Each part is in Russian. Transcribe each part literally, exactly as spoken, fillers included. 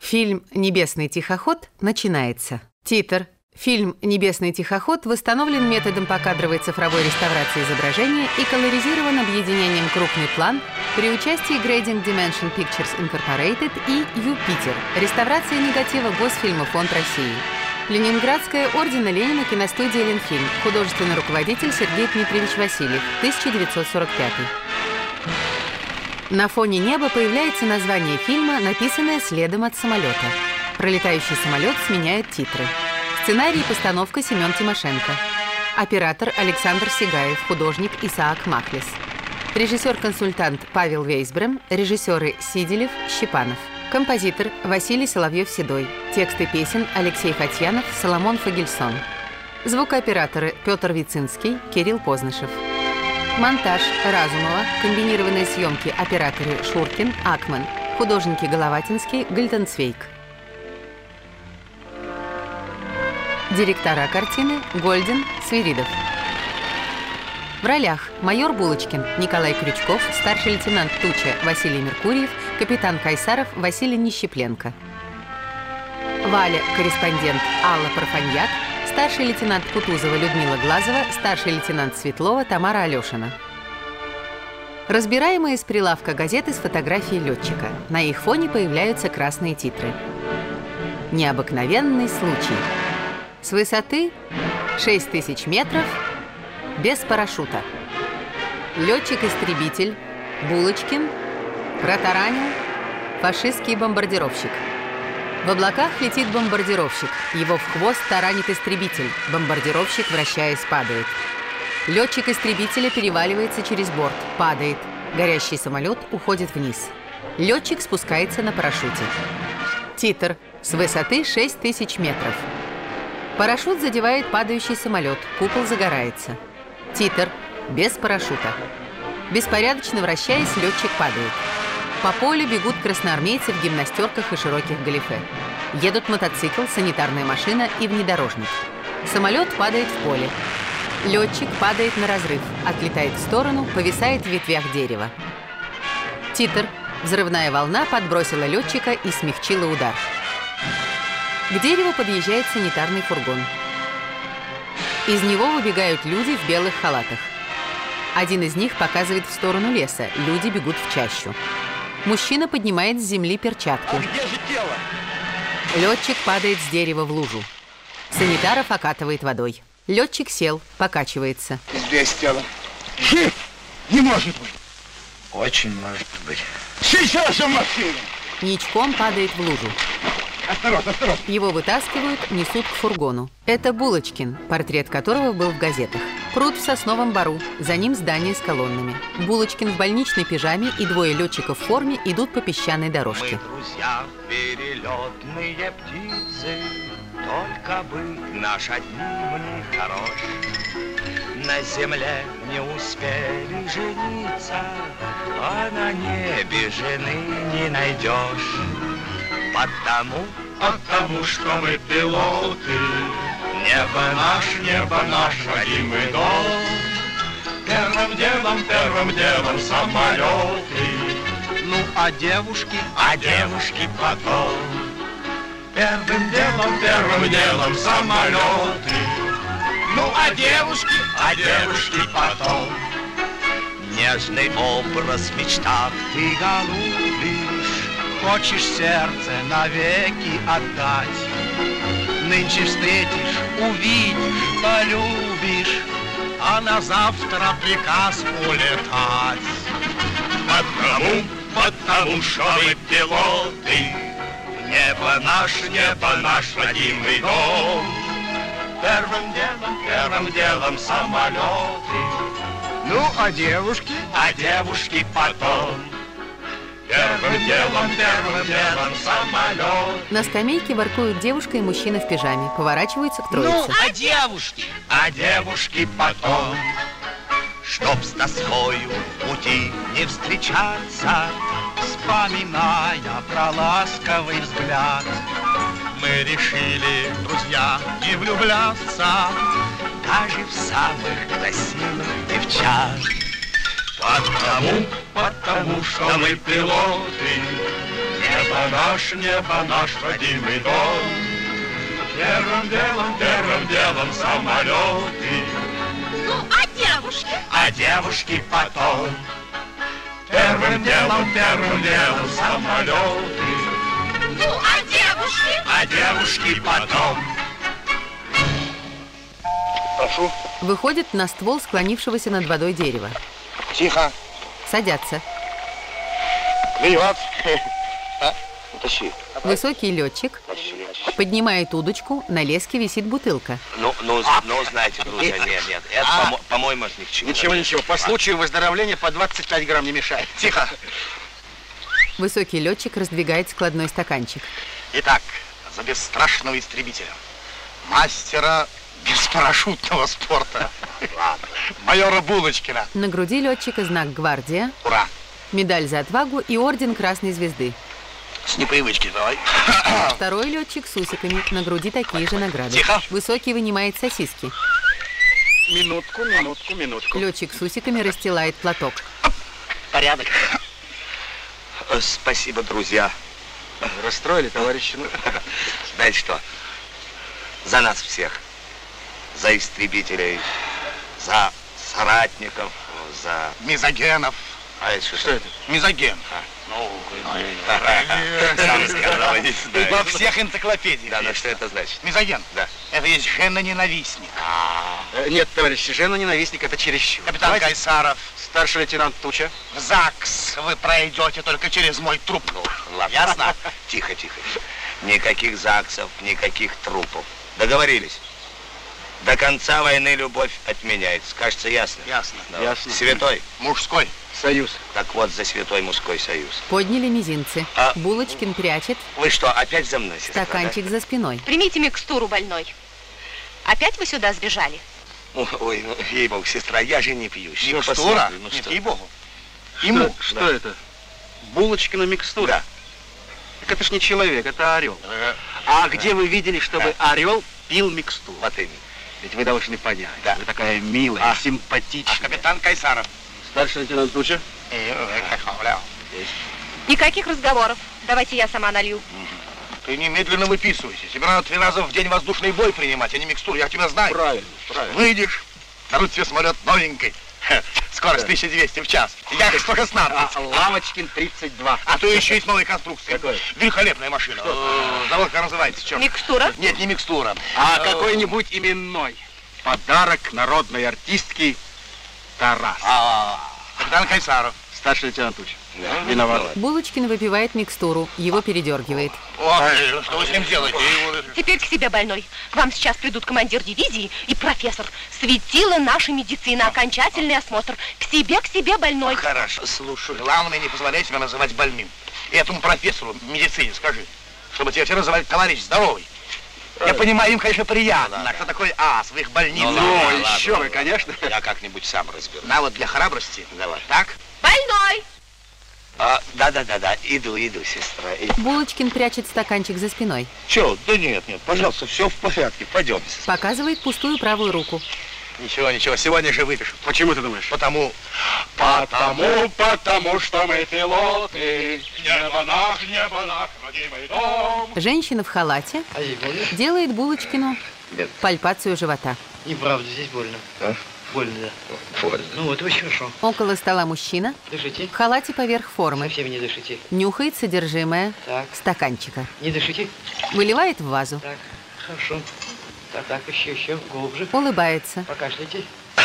Фильм «Небесный тихоход» начинается. Титр. Фильм «Небесный тихоход» восстановлен методом покадровой цифровой реставрации изображения и колоризирован объединением крупный план при участии Grading Dimension Pictures Incorporated и Юпитер. Реставрация негатива Госфильма Фонд России. Ленинградская ордена Ленина киностудия «Ленфильм». Художественный руководитель Сергей Дмитриевич Васильев. тысяча девятьсот сорок пятый. На фоне неба появляется название фильма, написанное следом от самолета. Пролетающий самолет сменяет титры. Сценарий и постановка Семен Тимошенко. Оператор Александр Сигаев, художник Исаак Махлис. Режиссер-консультант Павел Вейсбрем, режиссеры Сиделев, Щепанов. Композитор Василий Соловьев-Седой. Тексты песен Алексей Фатьянов, Соломон Фагельсон. Звукооператоры Петр Вицинский, Кирилл Познышев. Монтаж Разумова, комбинированные съемки операторы Шуркин, Акман, художники Головатинский, Гальденцвейк. Директора картины Гольдин, Свиридов. В ролях майор Булочкин Николай Крючков, старший лейтенант Туча Василий Меркурьев, капитан Кайсаров Василий Нищепленко. Валя, корреспондент Алла Парфаньяк, старший лейтенант Кутузова Людмила Глазова, старший лейтенант Светлова Тамара Алешина. Разбираемые из прилавка газеты с фотографией летчика. На их фоне появляются красные титры. Необыкновенный случай. С высоты шесть тысяч метров без парашюта. Летчик-истребитель Булочкин протаранил фашистский бомбардировщик. В облаках летит бомбардировщик. Его в хвост таранит истребитель. Бомбардировщик, вращаясь, падает. Летчик истребителя переваливается через борт. Падает. Горящий самолет уходит вниз. Летчик спускается на парашюте. Титр. С высоты шесть тысяч метров. Парашют задевает падающий самолет. Купол загорается. Титр. Без парашюта. Беспорядочно вращаясь, летчик падает. По полю бегут красноармейцы в гимнастерках и широких галифе. Едут мотоцикл, санитарная машина и внедорожник. Самолет падает в поле. Летчик падает на разрыв, отлетает в сторону, повисает в ветвях дерева. Титр. Взрывная волна подбросила летчика и смягчила удар. К дереву подъезжает санитарный фургон. Из него выбегают люди в белых халатах. Один из них показывает в сторону леса. Люди бегут в чащу. Мужчина поднимает с земли перчатку. А где же тело? Летчик падает с дерева в лужу. Санитаров окатывает водой. Летчик сел, покачивается. Здесь тело. Жив! Не может быть! Очень может быть. Сейчас же машина! Ничком падает в лужу. Осторожно, осторожно! Его вытаскивают, несут к фургону. Это Булочкин, портрет которого был в газетах. Пруд в сосновом бору, за ним здание с колоннами. Булочкин в больничной пижаме и двое летчиков в форме идут по песчаной дорожке. Мы, друзья, перелетные птицы, только бы наш одним не хорош. На земле не успели жениться, а на небе жены не найдешь. Потому, Потому что мы пилоты, небо наш, небо наш родимый дом. Первым делом, первым делом самолеты, ну а девушки, а девушки потом. Первым делом, первым делом самолеты, ну а девушки, а девушки потом. Нежный образ в мечтах ты голубишь, хочешь сердце навеки отдать. Нынче встретишь, увидишь, полюбишь, а на завтра приказ улетать. Потому, потому что мы пилоты, Небо наш, небо наш родимый дом. Первым делом, первым делом самолеты, Ну, а девушки? а девушки потом. Первым делом, первым делом самолет. На скамейке воркуют девушка и мужчина в пижаме. Поворачиваются к троице. а девушки? А девушки потом. Чтоб с тоскою в пути не встречаться, вспоминая про ласковый взгляд, мы решили, друзья, не влюбляться даже в самых красивых девчат. Потому, потому что мы пилоты, Небо Небо наш, небо наш родимый дом. Первым делом, первым делом самолеты. Ну, а девушки? А девушки потом. Первым делом, первым делом самолеты. Ну, а девушки? А девушки потом. Прошу. Выходит на ствол склонившегося над водой дерева. Тихо. Садятся. Клюет. А? Тащи. Высокий летчик поднимает удочку, на леске висит бутылка. Ну, ну, ну, знаете, друзья, нет, нет, это, по- по-моему, это ни к чему. Ничего, ничего. По случаю выздоровления по двадцать пять грамм не мешает. Тихо. Высокий летчик раздвигает складной стаканчик. Итак, за бесстрашного истребителя, мастера беспарашютного спорта, майора Булочкина. На груди летчика знак «Гвардия», Ура! медаль за отвагу и орден Красной Звезды. С непривычки давай. Второй летчик с усиками, на груди такие же награды. Тихо. Высокий вынимает сосиски. Минутку, минутку, минутку. Летчик с усиками расстилает платок. Порядок. Э, Спасибо, друзья. Расстроили, товарищи? Ну, Знаете что? За нас всех. За истребителей, за соратников, за... мизогенов. А это что? Что это? Мизоген. Ну, сам сказал, не знаю. Во всех энциклопедиях. Да, но что это значит? Мизоген. Да. Это есть женоненавистник. А, Э, Нет, товарищи, жена-ненавистник это чересчур. Капитан Кайсаров, старший лейтенант Туча. В ЗАГС вы пройдете только через мой труп. ну, ладно. Ясно? Тихо, тихо. Никаких ЗАГСов, никаких трупов. Договорились? До конца войны любовь отменяется. Кажется, ясно? Ясно. Да. Ясно. Святой. Мужской союз. Так вот, за святой мужской союз. Подняли мизинцы. А- Булочкин прячет Вы что, опять за мной, сестра? стаканчик за спиной. Примите микстуру, больной. Опять вы сюда сбежали? Да? Ой, ну, ей-богу, сестра, я же не пью. Что, Микстура? посмотрим, ну Нет, что? ей-богу. Ему. Что Да. это? Булочкина микстура? Да. Так это ж не человек, это орел. Э, А где вы видели, чтобы Да. орел пил микстуру? Вот именно. Ведь вы должны понять. Да. Вы такая милая, А. симпатичная. А капитан Кайсаров? Старший лейтенант Туча? Э, э, как, бля. Никаких разговоров. Давайте я сама налью. Ты немедленно выписывайся. Тебе надо три раза в день воздушный бой принимать, а не микстуру. Я тебя знаю. Правильно, правильно. Выйдешь, дадут тебе самолет новенький. Хе, скорость тысяча двести в час. Я только с надпись. А, Лавочкин тридцать два. А то еще есть новые конструкции. Какой? Великолепная машина. Э, Завод как называется? Черт. Микстура? Нет, не микстура. А Э, какой-нибудь именной. Подарок народной артистки Тарас. а, Капитан Кайсаров. Старший лейтенант Туча. Да. Виноват. Ну, Булочкин выпивает микстуру, его передергивает. Ой, что вы с ним делаете? Его- Теперь к себе, больной. К вам сейчас придут командир дивизии и профессор. Светило нашей медицины. Окончательный осмотр. К себе, к себе, больной. Хорошо, слушаю. Главное, не позволяй себя называть больным. И этому профессору в медицине скажи, чтобы тебя все называли товарищ здоровый. Я понимаю, им, конечно, приятно. Кто такой ас в их больнице? Ну, Ну, ладно, еще ладно. вы, конечно. Я как-нибудь сам разберусь. На вот для храбрости. Давай. Так? Больной! А, да-да-да-да, иду, иду, сестра. иду. Булочкин прячет стаканчик за спиной. Че? Да нет, нет, пожалуйста, все в порядке. Пойдем, сестра. Показывает пустую правую руку. Ничего, ничего, сегодня же выпишут. Почему ты думаешь? Потому... Потому, потому что мы пилоты. Небо наш, небо наш родимый дом. Женщина в халате А здесь больно? делает Булочкину Нет. пальпацию живота. Неправда, здесь больно. А? Больно, да. Больно. Ну вот, очень хорошо. Около стола мужчина Дышите. в халате поверх формы. Совсем не дышите. Нюхает содержимое Так, стаканчика. не дышите. Выливает в вазу. Так, хорошо. Так, так, еще, еще, глубже. Улыбается. Покашляйте.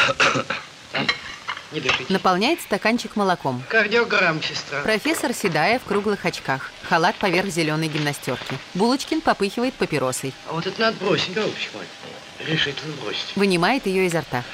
Так, не дышите. Наполняет стаканчик молоком. Кардиограмм, сестра. Профессор седая в круглых очках. Халат поверх зеленой гимнастерки. Булочкин попыхивает папиросой. А вот это надо бросить, голубчик мой. Решительно бросить. Вынимает ее изо рта.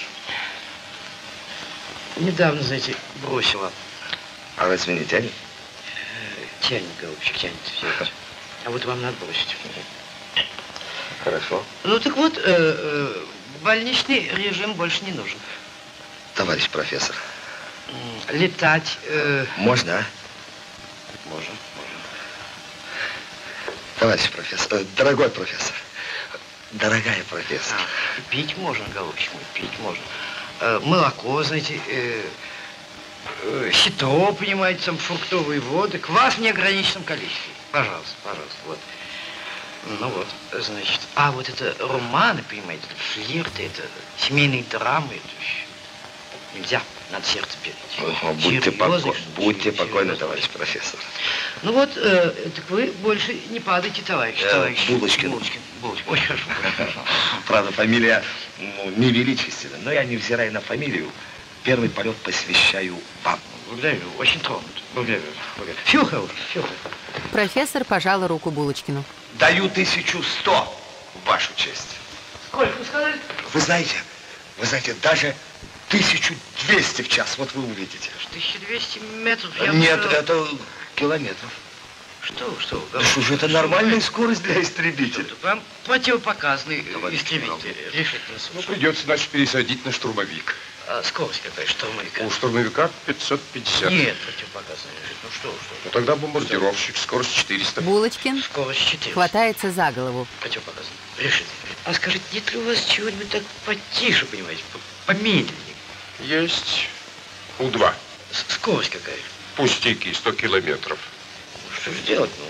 Недавно, знаете, бросила. А вы извините, Аня? Тянет, голубчик, тянет все это. А вот вам надо бросить. Хорошо. Ну так вот, э, э, больничный режим больше не нужен. Товарищ профессор, М, Летать, э, можно, а? можно, можно. Товарищ профессор, э, дорогой профессор, дорогая профессор. А, пить можно, голубчик мой, пить можно. Э, молоко, знаете, э, э, сито, понимаете, там фруктовые воды, квас в неограниченном количестве. Пожалуйста, пожалуйста, вот. Ну вот, значит. А вот это романы, понимаете, это флирты, это семейные драмы, это нельзя, надо сердце беречь. О, будьте, поко... будьте покойны, товарищ профессор. Ну вот, э, так вы больше не падайте, товарищ, э, товарищ. Булочкин. Булочкин, Булочкин. Очень хорошо. Правда, фамилия ну, невеличественна, но я, невзирая на фамилию, первый полет посвящаю вам. Благодарю, очень тронут. Благодарю. Благодарю. Всего хорошего, всего хорошего. Профессор пожала руку Булочкину. Даю тысячу сто в вашу честь. Сколько вы сказали? Вы знаете, вы знаете, даже тысячу двести в час, вот вы увидите. тысяча двести метров? Я Нет, бы... это километров. Что, что? Да что же, это нормальная скорость для истребителя. Это прям противопоказанный истребитель. Решительно. Ну, придется, значит, пересадить на штурмовик. А скорость какая штурмовика? У штурмовика пятьсот пятьдесят. Нет, противопоказанный. Ну что, что? Ну, тогда бомбардировщик, скорость четыреста. Булочкин Скорость четыреста. хватается за голову. Противопоказанный. Решительно. А скажите, нет ли у вас чего-нибудь так потише, понимаете, помедленнее? Есть У два. С Скорость какая? Пустяки, сто километров. Ну, что же делать? Ну,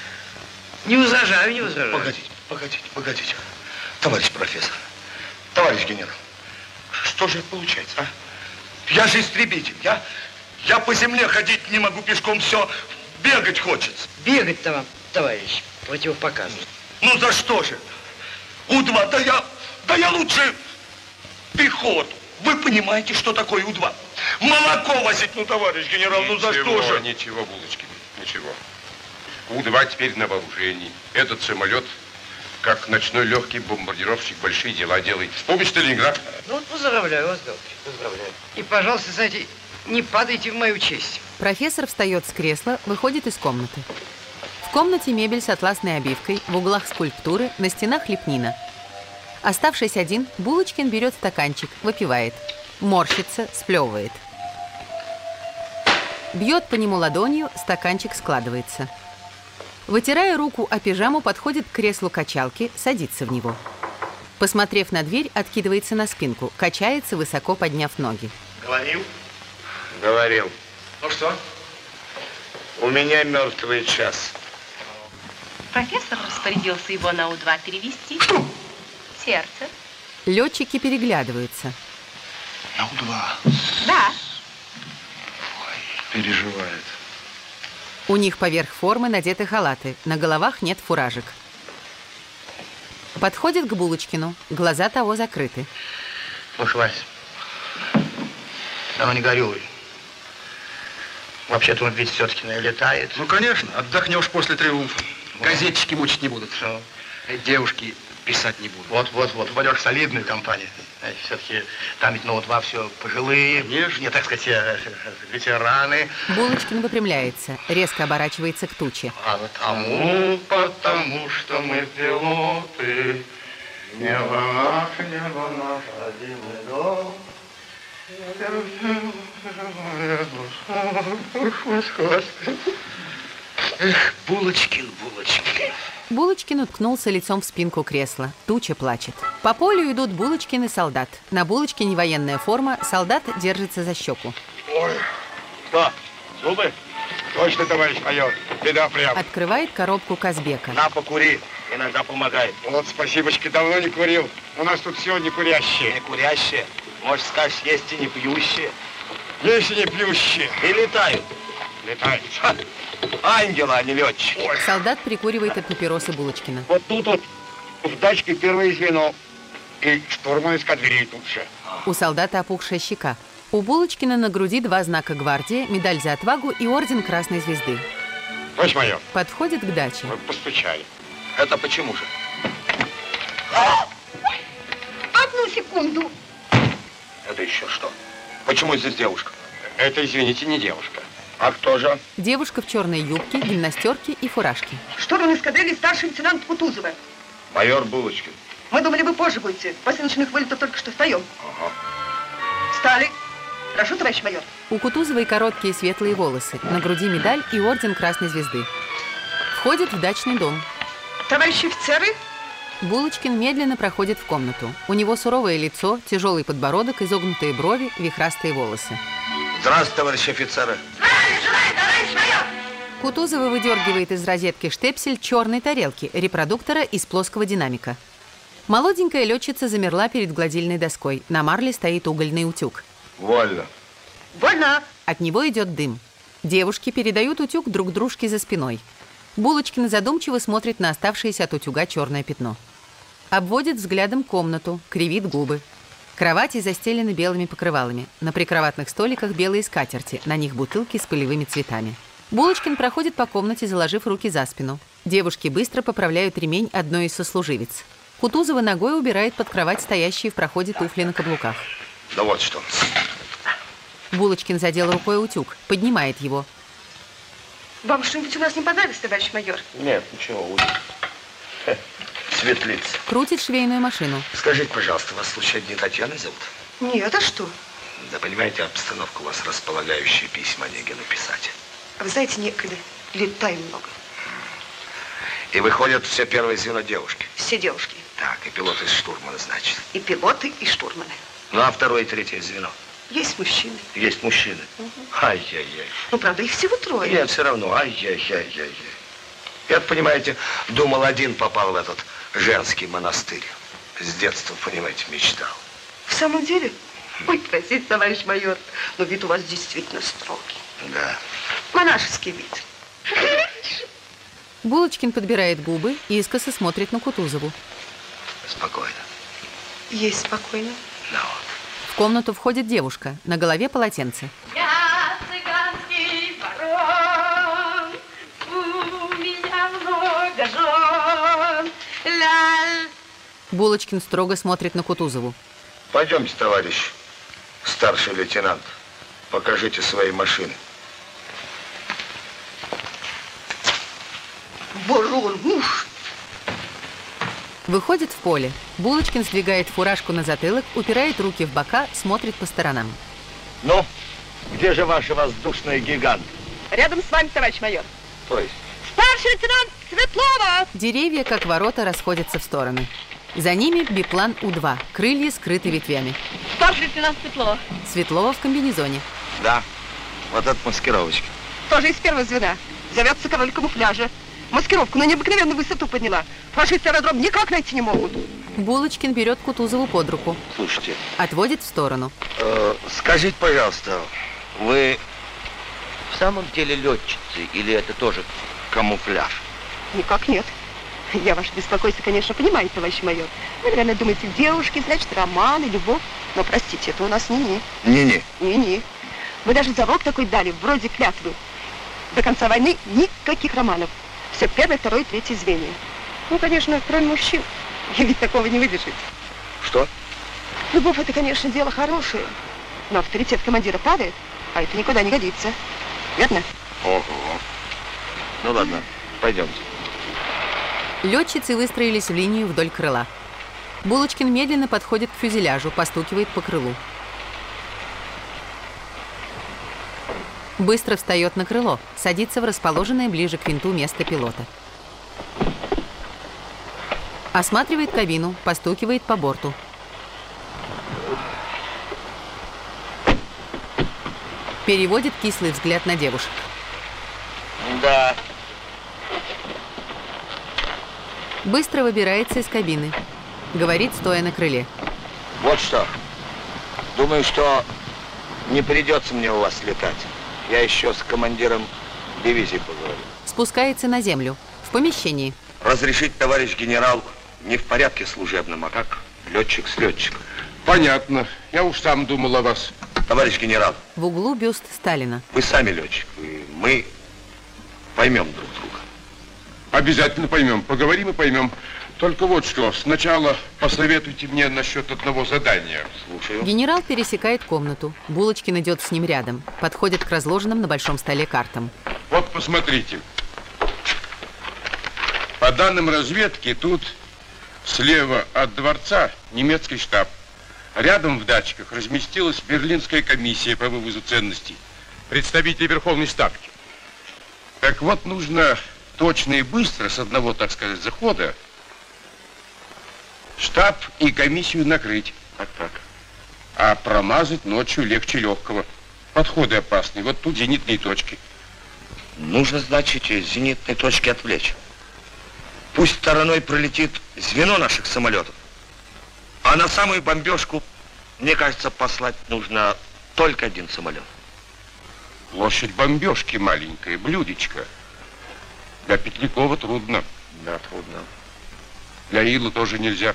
не возражаю, не возражаю. Погодите, погодите, погодите. Товарищ профессор, товарищ генерал, что же это получается, а? Я же истребитель, я, я по земле ходить не могу пешком, все, бегать хочется. Бегать-то вам, товарищ, противопоказано. Ну за что же? У два, да я, да я лучше пехоту. Вы понимаете, что такое У два? Молоко возить, ну, товарищ генерал, ничего, ну за что же? Ничего, Булочкин, ничего. У два теперь на вооружении. Этот самолет, как ночной легкий бомбардировщик, большие дела делает. Вспомните Ленинград. Ну вот поздравляю вас, голубчик, поздравляю. И, пожалуйста, знаете, не падайте в мою честь. Профессор встает с кресла, выходит из комнаты. В комнате мебель с атласной обивкой, в углах скульптуры, на стенах лепнина. Оставшись один, Булочкин берет стаканчик, выпивает. Морщится, сплевывает. Бьет по нему ладонью, стаканчик складывается. Вытирая руку о пижаму, подходит к креслу качалки, садится в него. Посмотрев на дверь, откидывается на спинку, качается, высоко подняв ноги. Говорил? Говорил. Ну что? У меня мертвый час. Профессор распорядился его на У два перевести. Сердце. Летчики переглядываются. На У два. Да. Переживает. У них поверх формы надеты халаты, на головах нет фуражек. Подходит к Булочкину, глаза того закрыты. Слушай, Вась, давно не горюй. Вообще-то он ведь все-таки летает. Ну, конечно, отдохнешь после триумфа. Газетчики мучить не будут. Что? Девушки писать не будут. Вот-вот-вот, упадешь в солидную компанию. Все-таки там ведь, ну, вот два все пожилые, не, так сказать, ветераны. Булочкин выпрямляется, резко оборачивается к туче. А потому, потому что мы пилоты, небо наше, небо наш, родимый дом. Эх, Булочкин, Булочкин. Булочкин уткнулся лицом в спинку кресла. Туча плачет. По полю идут Булочкин и солдат. На Булочкине военная форма, солдат держится за щеку. Ой, что, зубы? Точно, товарищ майор, беда прям. Открывает коробку Казбека. На, покури, иногда помогает. Вот, спасибочки, давно не курил. У нас тут все не курящие. Не курящие, может, скажешь, есть и не пьющие. Есть и не пьющие. И летают. Летают. Ха, ангелы, а не летчики. Солдат прикуривает от папиросы Булочкина. Вот тут вот в дачке первое звено. И штурман эскадрильи тут же. У солдата опухшая щека. У Булочкина на груди два знака гвардии, медаль за отвагу и орден Красной Звезды. Товарищ майор, Подходит к даче. вы постучали. Это почему же? Одну секунду. Это еще что? Почему здесь девушка? Это, извините, не девушка. А кто же? Девушка в черной юбке, гимнастерке и фуражке. Штурман эскадрильи старший лейтенант Кутузова. Майор Булочкин. Мы думали, вы позже будете. После ночных вылетов только что встаем. Ага. Встали. Прошу, товарищ майор. У Кутузовой короткие светлые волосы, на груди медаль и орден Красной Звезды. Входит в дачный дом. Товарищи офицеры. Булочкин медленно проходит в комнату. У него суровое лицо, тяжелый подбородок, изогнутые брови, вихрастые волосы. Здравствуйте, товарищи офицеры. Здравия желаю, товарищ майор. Кутузова выдергивает из розетки штепсель черной тарелки, репродуктора из плоского динамика. Молоденькая летчица замерла перед гладильной доской. На марле стоит угольный утюг. Вольно. Вольно. От него идет дым. Девушки передают утюг друг дружке за спиной. Булочкин задумчиво смотрит на оставшееся от утюга черное пятно. Обводит взглядом комнату, кривит губы. Кровати застелены белыми покрывалами. На прикроватных столиках белые скатерти, на них бутылки с полевыми цветами. Булочкин проходит по комнате, заложив руки за спину. Девушки быстро поправляют ремень одной из сослуживиц. Кутузова ногой убирает под кровать стоящие в проходе туфли на каблуках. Да вот что. Булочкин задел рукой утюг, поднимает его. Вам что-нибудь у нас не понравилось, товарищ майор? Нет, ничего, Уля. Светлица. Крутит швейную машину. Скажите, пожалуйста, вас случайно не Татьяной зовут? Нет, а что? Да понимаете, обстановка у вас располагающая письма Онегину писать. А вы знаете, некогда. Летаем много. И выходят все первое звено девушки. Все девушки. Так, и пилоты, и штурманы, значит. И пилоты, и штурманы. Ну, а второе и третье звено? Есть мужчины. Есть мужчины. Угу. Ай-яй-яй. Ну, правда, их всего трое. Нет, все равно. Ай-яй-яй-яй-яй. Я, понимаете, думал, один попал в этот женский монастырь. С детства, понимаете, мечтал. В самом деле? Ой, простите, товарищ майор, но вид у вас действительно строгий. Да. Монашеский вид. Булочкин подбирает губы и искоса смотрит на Кутузову. Спокойно. Есть спокойно. Ну вот. В комнату входит девушка, на голове полотенце. Я цыганский барон, у меня много жен. Ля... Булочкин строго смотрит на Кутузову. Пойдемте, товарищ старший лейтенант. Покажите свои машины. Барон, муж. Выходит в поле. Булочкин сдвигает фуражку на затылок, упирает руки в бока, смотрит по сторонам. Ну, где же ваши воздушные гиганты? Рядом с вами, товарищ майор. То есть? Старший лейтенант Светлова! Деревья, как ворота, расходятся в стороны. За ними биплан У два. Крылья скрыты ветвями. Старший лейтенант Светлова. Светлова в комбинезоне. Да, вот это маскировочка. Тоже из первого звена. Зовется король камуфляжа. Маскировку на необыкновенную высоту подняла. Фашисты аэродром никак найти не могут. Булочкин берет Кутузову под руку. Слушайте. Отводит в сторону. Э, скажите, пожалуйста, вы В самом деле летчицы или это тоже камуфляж? Никак нет. Я ваше беспокойство, конечно, понимаю, товарищ майор. Вы, наверное, думаете, девушки, значит, романы, любовь. Но, простите, это у нас не-не. Не-не. Не-не. Вы даже залог такой дали, вроде клятвы. До конца войны никаких романов. Все первое, второе, третье звенья. Ну, конечно, кроме мужчин. И ведь такого не выдержите. Что? Любовь — это, конечно, дело хорошее. Но авторитет командира падает, а это никуда не годится. Верно? Ого. Ну ладно, пойдемте. Летчицы выстроились в линию вдоль крыла. Булочкин медленно подходит к фюзеляжу, постукивает по крылу. Быстро встает на крыло, садится в расположенное ближе к винту место пилота. Осматривает кабину, постукивает по борту. Переводит кислый взгляд на девушек. Да. Быстро выбирается из кабины. Говорит, стоя на крыле. Вот что. Думаю, что не придется мне у вас летать. Я еще с командиром дивизии поговорю. Спускается на землю. В помещении. Разрешить, товарищ генерал, не в порядке служебном, а как летчик с летчиком. Понятно. Я уж сам думал о вас. Товарищ генерал. В углу бюст Сталина. Вы сами летчик. И мы поймем друг друга. Обязательно поймем. Поговорим и поймем. Только вот что. Сначала посоветуйте мне насчет одного задания. Слушаю. Генерал пересекает комнату. Булочкин идет с ним рядом. Подходит к разложенным на большом столе картам. Вот посмотрите. По данным разведки, тут слева от дворца немецкий штаб. Рядом в датчиках разместилась Берлинская комиссия по вывозу ценностей. Представители Верховной Ставки. Так вот, нужно точно и быстро, с одного, так сказать, захода, штаб и комиссию накрыть. Так, так. А промазать ночью легче легкого. Подходы опасные. Вот тут зенитные точки. Нужно, значит, зенитные точки отвлечь. Пусть стороной пролетит звено наших самолетов, а на самую бомбежку, мне кажется, послать нужно только один самолет. Площадь бомбежки маленькая, блюдечко. Для Петлякова трудно. Да, трудно. Для Илы тоже нельзя.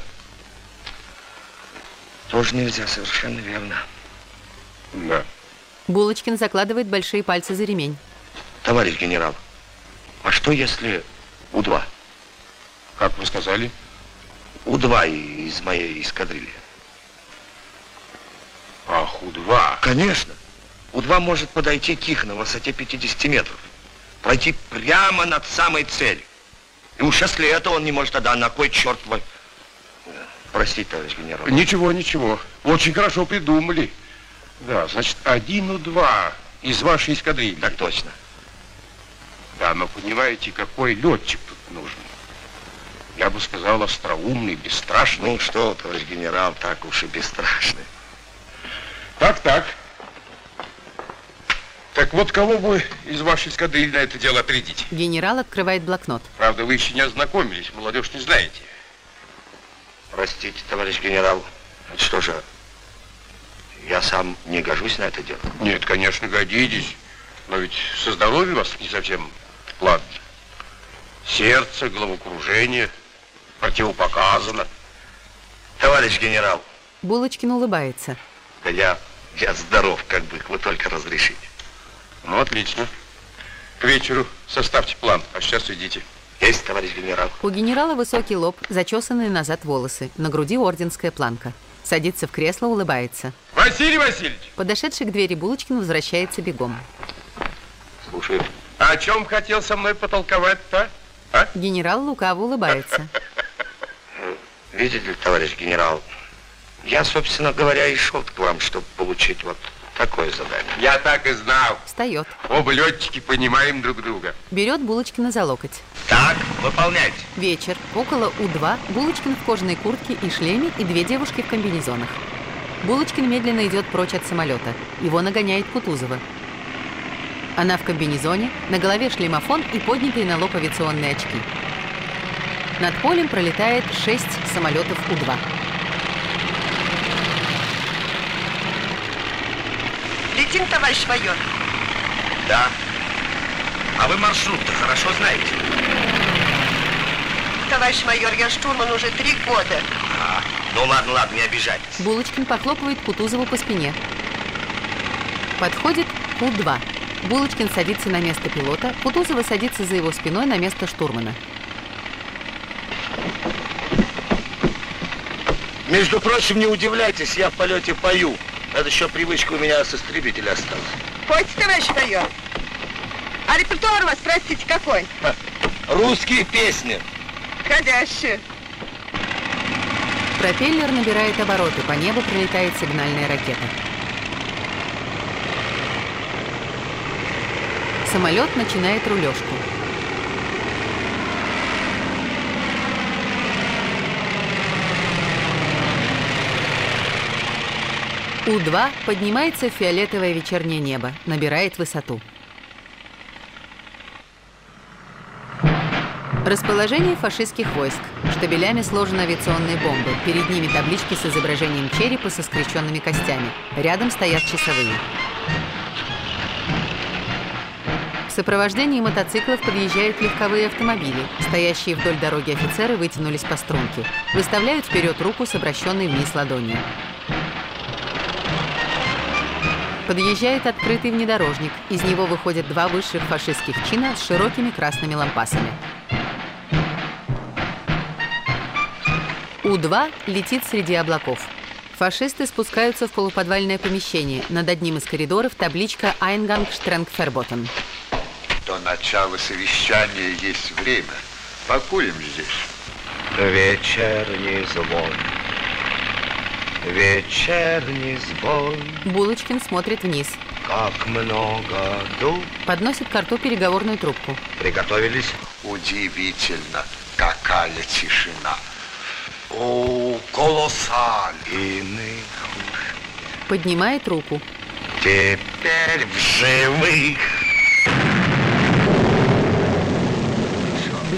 Тоже нельзя, совершенно верно. Да. Булочкин закладывает большие пальцы за ремень. Товарищ генерал, а что если У-два? Как вы сказали? У-два из моей эскадрильи. Ах, У-два. Конечно. У-два может подойти к их на высоте пятидесяти метров. Пройти прямо над самой целью. И уж если это он не может, тогда на кой черт вы... Простите, товарищ генерал. Ничего, ничего. Очень хорошо придумали. Да, значит, один У-два из вашей эскадрильи. Так точно. Да, но понимаете, какой летчик тут нужен? Я бы сказал, остроумный, бесстрашный. Ну что, товарищ генерал, так уж и бесстрашный. Так, так. Так вот, кого бы из вашей эскадрильи на это дело отрядить? Генерал открывает блокнот. Правда, вы еще не ознакомились, молодежь не знаете. Простите, товарищ генерал. Что же, я сам не гожусь на это дело? Нет, конечно, годитесь. Но ведь со здоровьем у вас не совсем ладно. Сердце, головокружение, противопоказано. Товарищ генерал. Булочкин улыбается. Да я, я здоров, как бы, вы только разрешите. Ну, отлично. К вечеру составьте план, а сейчас идите. Есть, товарищ генерал. У генерала высокий лоб, зачесанные назад волосы, на груди орденская планка. Садится в кресло, улыбается. Василий Васильевич! Подошедший к двери Булочкин возвращается бегом. Слушаю. А о чем хотел со мной потолковать-то? А? Генерал лукаво улыбается. Видите ли, товарищ генерал, я, собственно говоря, и шел к вам, чтобы получить вот такое задание. Я так и знал. Встает. Оба летчики понимаем друг друга. Берет Булочкина за локоть. Так, выполняйте. Вечер. Около У-два. Булочкин в кожаной куртке и шлеме, и две девушки в комбинезонах. Булочкин медленно идет прочь от самолета. Его нагоняет Кутузова. Она в комбинезоне, на голове шлемофон и поднятые на лоб авиационные очки. Над полем пролетает шесть самолетов У-два. Летим, товарищ майор? Да. А вы маршрут-то хорошо знаете? Товарищ майор, я штурман уже три года. А, ну ладно, ладно, не обижайтесь. Булочкин похлопывает Кутузову по спине. Подходит к У-два. Булочкин садится на место пилота, Кутузова садится за его спиной на место штурмана. Между прочим, не удивляйтесь, я в полете пою. Это еще привычка у меня с истребителя осталась. Пойте, товарищ майор. А репертуар у вас, простите, какой? Ха, русские песни. Ходящие. Пропеллер набирает обороты, по небу пролетает сигнальная ракета. Самолет начинает рулежку. У-два поднимается в фиолетовое вечернее небо, набирает высоту. Расположение фашистских войск. Штабелями сложены авиационные бомбы. Перед ними таблички с изображением черепа со скрещенными костями. Рядом стоят часовые. В сопровождении мотоциклов подъезжают легковые автомобили. Стоящие вдоль дороги офицеры вытянулись по струнке. Выставляют вперед руку с обращенной вниз ладонью. Подъезжает открытый внедорожник. Из него выходят два высших фашистских чина с широкими красными лампасами. У-два летит среди облаков. Фашисты спускаются в полуподвальное помещение. Над одним из коридоров табличка «Eingang Strengverboten». До начала совещания есть время. Покурим здесь. Вечерний звон. Вечерний звон. Булочкин смотрит вниз. Как много дуб. Подносит к рту переговорную трубку. Приготовились? Удивительно, какая тишина. О, колоссальный. Поднимает руку. Теперь в живых.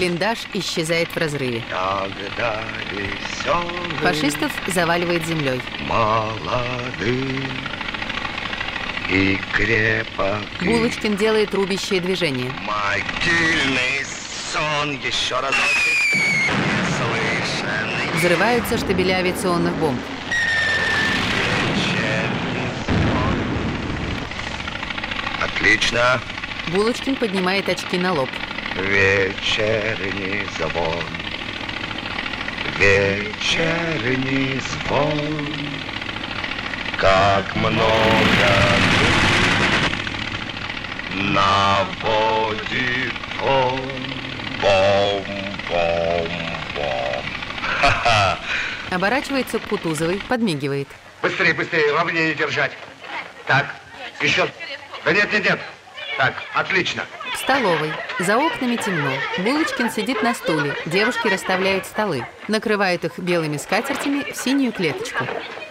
Блиндаж исчезает в разрыве. Тогда веселый, Фашистов заваливает землей. молодый и крепкий. Булочкин делает рубящее движение. Могильный сон еще разочек неслышанный. Взрываются штабеля авиационных бомб. Отлично. Булочкин поднимает очки на лоб. Вечерний звон, вечерний звон, как много наводит он. Бом-бом-бом. Ха-ха. Оборачивается к Кутузовой, подмигивает. Быстрее, быстрее, ровнее держать. Так, еще. Да нет, нет, нет. Так, отлично. В столовой. За окнами темно. Булочкин сидит на стуле. Девушки расставляют столы. Накрывают их белыми скатертями в синюю клеточку.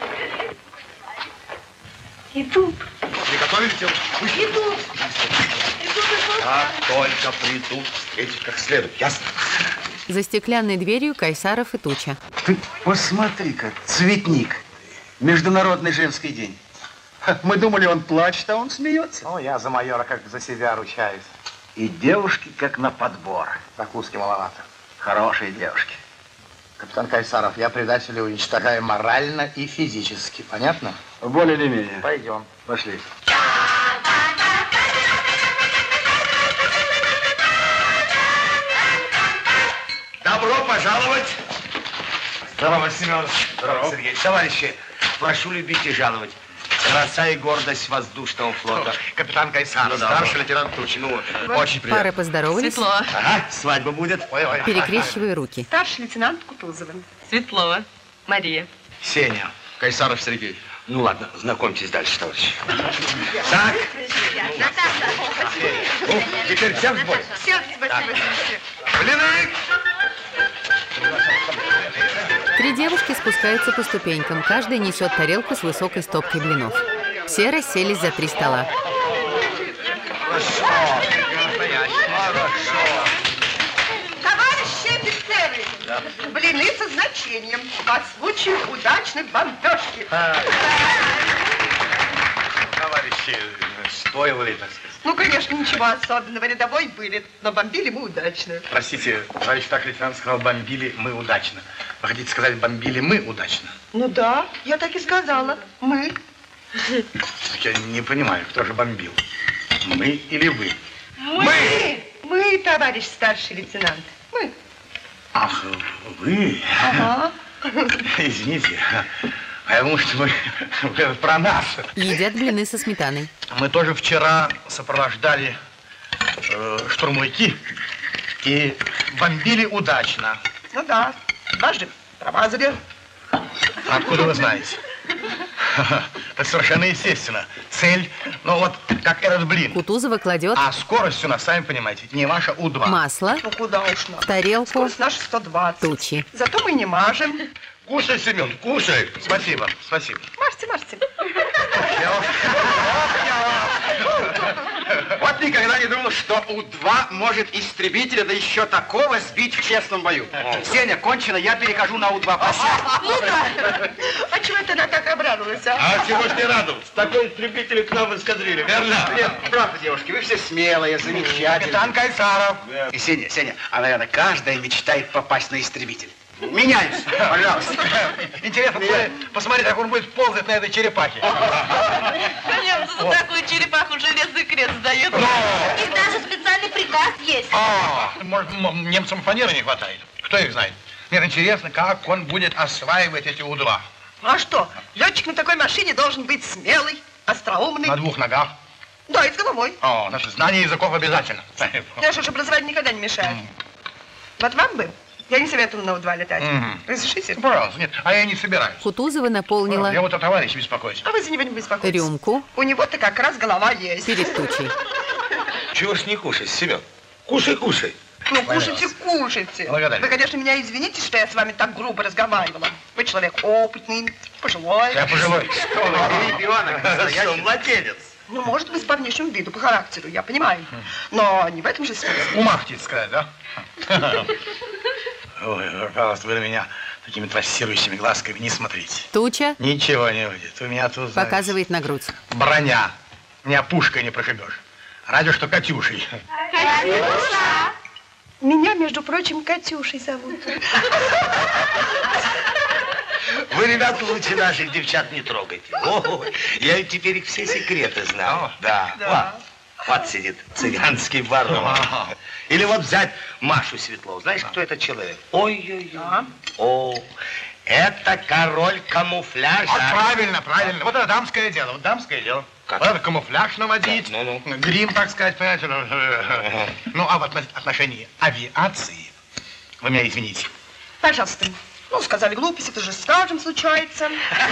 Идут. Приготовились, девушки? Идут. Как только придут, встретить как следует, ясно? За стеклянной дверью Кайсаров и Туча. Ты посмотри-ка, цветник. Международный женский день. Ха, мы думали, он плачет, а он смеется. Ну, я за майора как за себя ручаюсь. И девушки как на подбор. Закуски маловато. Хорошие девушки. Капитан Кайсаров, я предателя уничтожаю морально и физически. Понятно? Более или менее. Пойдем. Пошли. Добро пожаловать. Здорово, Семен. Здорово, Сергей. Товарищи, прошу любить и жаловать. Краса и гордость воздушного флота. Капитан Кайсаров, Ну да, старший да. лейтенант Туч. Ну, очень приятно. Пары поздоровались. Светло. Ага, свадьба будет. Ой, ой. Перекрещивая руки. Старший лейтенант Кутузова. Светло. Мария. Сеня. Кайсаров Сергей. Ну ладно, знакомьтесь дальше, товарищи. Так. Ну, теперь всем в бой. Все, спасибо. Блины! Три девушки спускаются по ступенькам. Каждая несет тарелку с высокой стопкой блинов. Все расселись за три стола. Товарищи офицеры, блины со значением по случаю удачной бомбежки. Товарищи, стоило ли, так сказать? Ну, конечно, ничего особенного. Рядовой были, но бомбили мы удачно. Простите, товарищ так лейтенант сказал, бомбили мы удачно. Вы хотите сказать, бомбили мы удачно? Ну да, я так и сказала. Мы. Так я не понимаю, кто же бомбил? Мы или вы? Мы! Мы, товарищ старший лейтенант. Мы. Ах, вы? Ага. Извините. А я думал, что вы, вы про нас. Едят блины со сметаной. Мы тоже вчера сопровождали э, штурмовики и бомбили удачно. Ну да, дважды промазали. Откуда вы знаете? Это совершенно естественно. Цель, ну вот, как этот блин. Кутузова кладет А скорость у нас, сами понимаете, не ваша У два. масло Ну куда уж нам. в тарелку Скорость наша сто двадцать. Тучи. Зато мы не мажем. Кушай, Семен, кушай. Спасибо, спасибо. Мажьте, мажьте. Вот никогда не думал, что У два может истребителя, да еще такого сбить в честном бою. Сеня, кончено, я перехожу на У два. Прощай. Ну да. А чего это она так обрадовалась, а? А чего ж не радоваться? Такой истребитель к нам в эскадриле, верно? Нет, правда, девушки, вы все смелые, замечательные. Капитан Кайсаров. И Сеня, Сеня, а, наверное, каждая мечтает попасть на истребитель. Меняемся, пожалуйста. Интересно, посмотри, как он будет ползать на этой черепахе. Немцы за такую черепаху железный крест дают. У них даже специальный приказ есть. А, может, м- немцам фанеры не хватает? Кто их знает? Нет, интересно, как он будет осваивать эти У два. А что? Летчик на такой машине должен быть смелый, остроумный. На двух ногах. Да, и с головой. О, значит, знание языков обязательно. Я что ж, образование никогда не мешает. Вот вам бы, я не советую на У два летать. Мгм. Разрешите? Пожалуйста, нет, а я не собираюсь. Кутузова наполнила Я вот о товарище беспокоюсь. А вы за него не беспокойтесь. рюмку У него-то как раз голова есть. перед Тучей. Чего ж не кушать, Семен? Кушай, кушай. Ну, кушайте, кушайте. Благодарю. Вы, конечно, меня извините, что я с вами так грубо разговаривала. Вы человек опытный, пожилой. Я пожилой. Ребенок настоящий. Что, младенец? Ну, может быть, по внешнему виду, по характеру, я понимаю. Но не в этом же смысле. Ума хотите сказать, да? Ой, пожалуйста, вы на меня такими трассирующими глазками не смотрите. Туча. Ничего не выйдет. У меня тут, знаете, показывает на грудь. Броня. Меня пушкой не прошибешь. Разве что Катюшей. Катюша! Меня, между прочим, Катюшей зовут. Вы, ребята, лучше наших девчат не трогайте. О, я ведь теперь их все секреты знаю. Да. Да. Вот, вот сидит цыганский барон. Или вот взять Машу Светлову. Знаешь, кто этот человек? Ой-ой-ой. О, это король камуфляжа. А, правильно, правильно. Вот это дамское дело. Вот дамское дело. Как? Вот это камуфляж наводить, ну, ну. грим, так сказать, понимаете. Ну, а в отношении авиации, вы меня извините. Пожалуйста. Ну, сказали глупость, это же с каждым случается.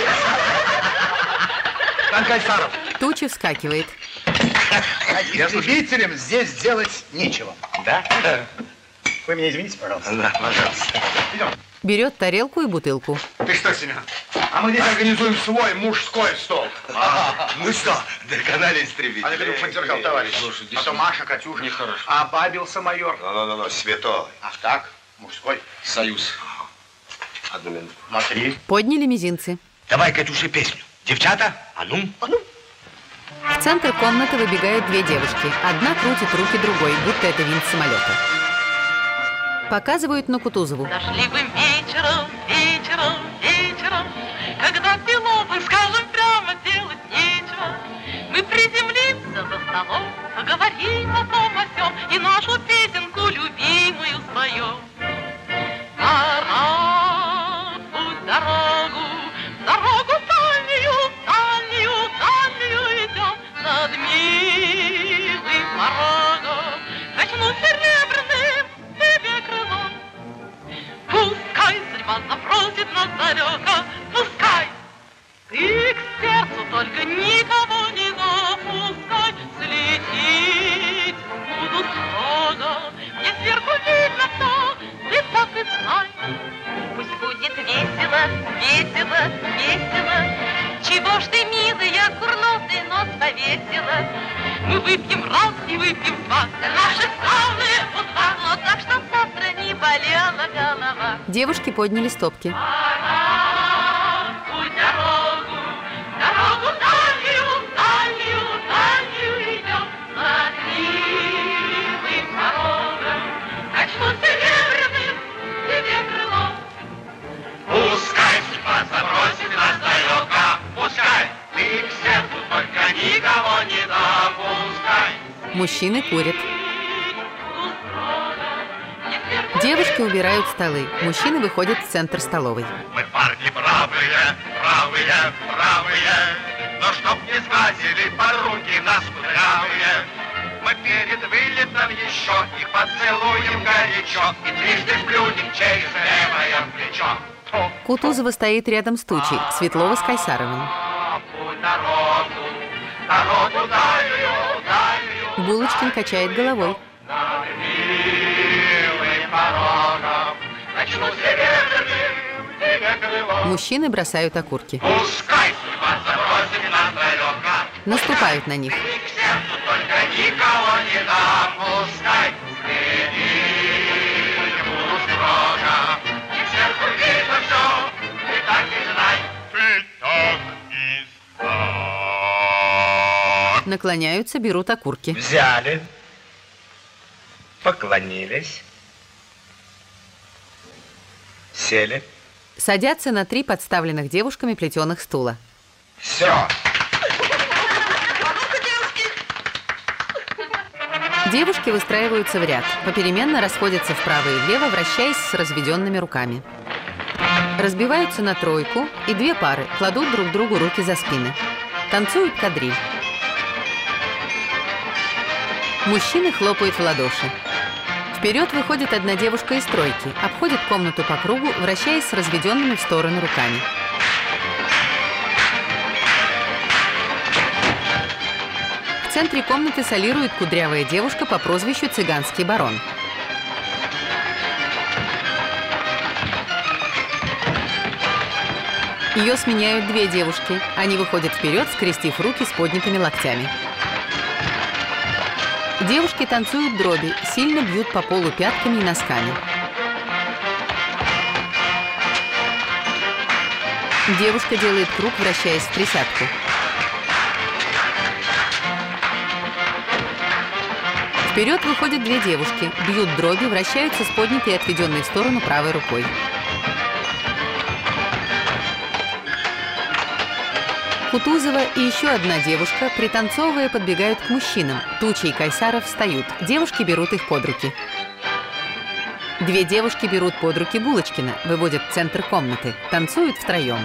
Кайсаров. Туча вскакивает. Истребителям здесь делать нечего. Да? Вы меня извините, пожалуйста. Да, пожалуйста. Идем. Берет тарелку и бутылку. Ты что, Семен? А мы здесь организуем свой мужской стол. А, ну что, доконали истребители. А я говорю, поддержал товарищ. Слушай, а то Маша, Катюша. Нехорошо. Обабился майор. Ну-ну-ну, святой. А так, мужской. Союз. Одну минуту. Смотри. Подняли мизинцы. Давай, Катюша, песню. Девчата, а ну? А ну? В центр комнаты выбегают две девушки. Одна крутит руки другой, будто это винт самолета. Показывают на Кутузову. Дождливым вечером, вечером, вечером, когда пилоты, скажем прямо, делать нечего, мы приземлимся за столом, поговорим о том о сём и нашу песенку любимую споем. Пора в путь дорогу, дорогу дальнюю, дальнюю, дальнюю идем, над милым порогом качну серебряным тебе крылом. Пускай судьба запросит нас далеко, пускай ты к сердцу только никого не допускай. Слететь буду строго, мне сверху видно все, ты так и знай. Пусть будет весело, весело, весело. Чего ж ты, милая, курносый нос повесила? Мы выпьем раз и выпьем два, наши славные удва, но так, чтоб завтра не болела голова. Девушки подняли стопки. Путь дорогу, дорогу дальнюю, дальнюю, дальнюю идем, над милым порогом качну серебряным тебе крылом. Пускай судьба забросит нас далеко, пускай ты к сердцу только никого не допускай. Мужчины курят. Девушки убирают столы. Мужчины выходят в центр столовой. Мы парни бравые, бравые, бравые, но чтоб не сглазили подруги нас кудрявые, мы перед вылетом еще их поцелуем горячо и трижды плюнем через левое плечо. Кутузова стоит рядом с Тучей, Светлова с Кайсаровым. Дорогу, дорогу дальнюю, дальнюю. Булочкин качает головой. Над милым порогом качну серебряным тебе крылом. Мужчины бросают окурки. Пускай судьба забросит нас далеко. Наступают на них. Ты к сердцу только никого не допускай. Следи, буду строго. И сверху видно все, ты так и знай. Ты так и знай. Наклоняются, берут окурки. Взяли, поклонились, сели. Садятся на три подставленных девушками плетеных стула. Все. Девушки выстраиваются в ряд, попеременно расходятся вправо и влево, вращаясь с разведенными руками. Разбиваются на тройку, и две пары кладут друг другу руки за спины. Танцуют кадриль. Мужчины хлопают в ладоши. Вперед выходит одна девушка из тройки, обходит комнату по кругу, вращаясь с разведенными в стороны руками. В центре комнаты солирует кудрявая девушка по прозвищу «Цыганский барон». Ее сменяют две девушки. Они выходят вперед, скрестив руки с поднятыми локтями. Девушки танцуют дроби, сильно бьют по полу пятками и носками. Девушка делает круг, вращаясь в присядку. Вперед выходят две девушки, бьют дроби, вращаются с поднятой и отведенной в сторону правой рукой. Кутузова и еще одна девушка, пританцовывая, подбегают к мужчинам. Туча и Кайсаров встают. Девушки берут их под руки. Две девушки берут под руки Булочкина, выводят в центр комнаты, танцуют втроем.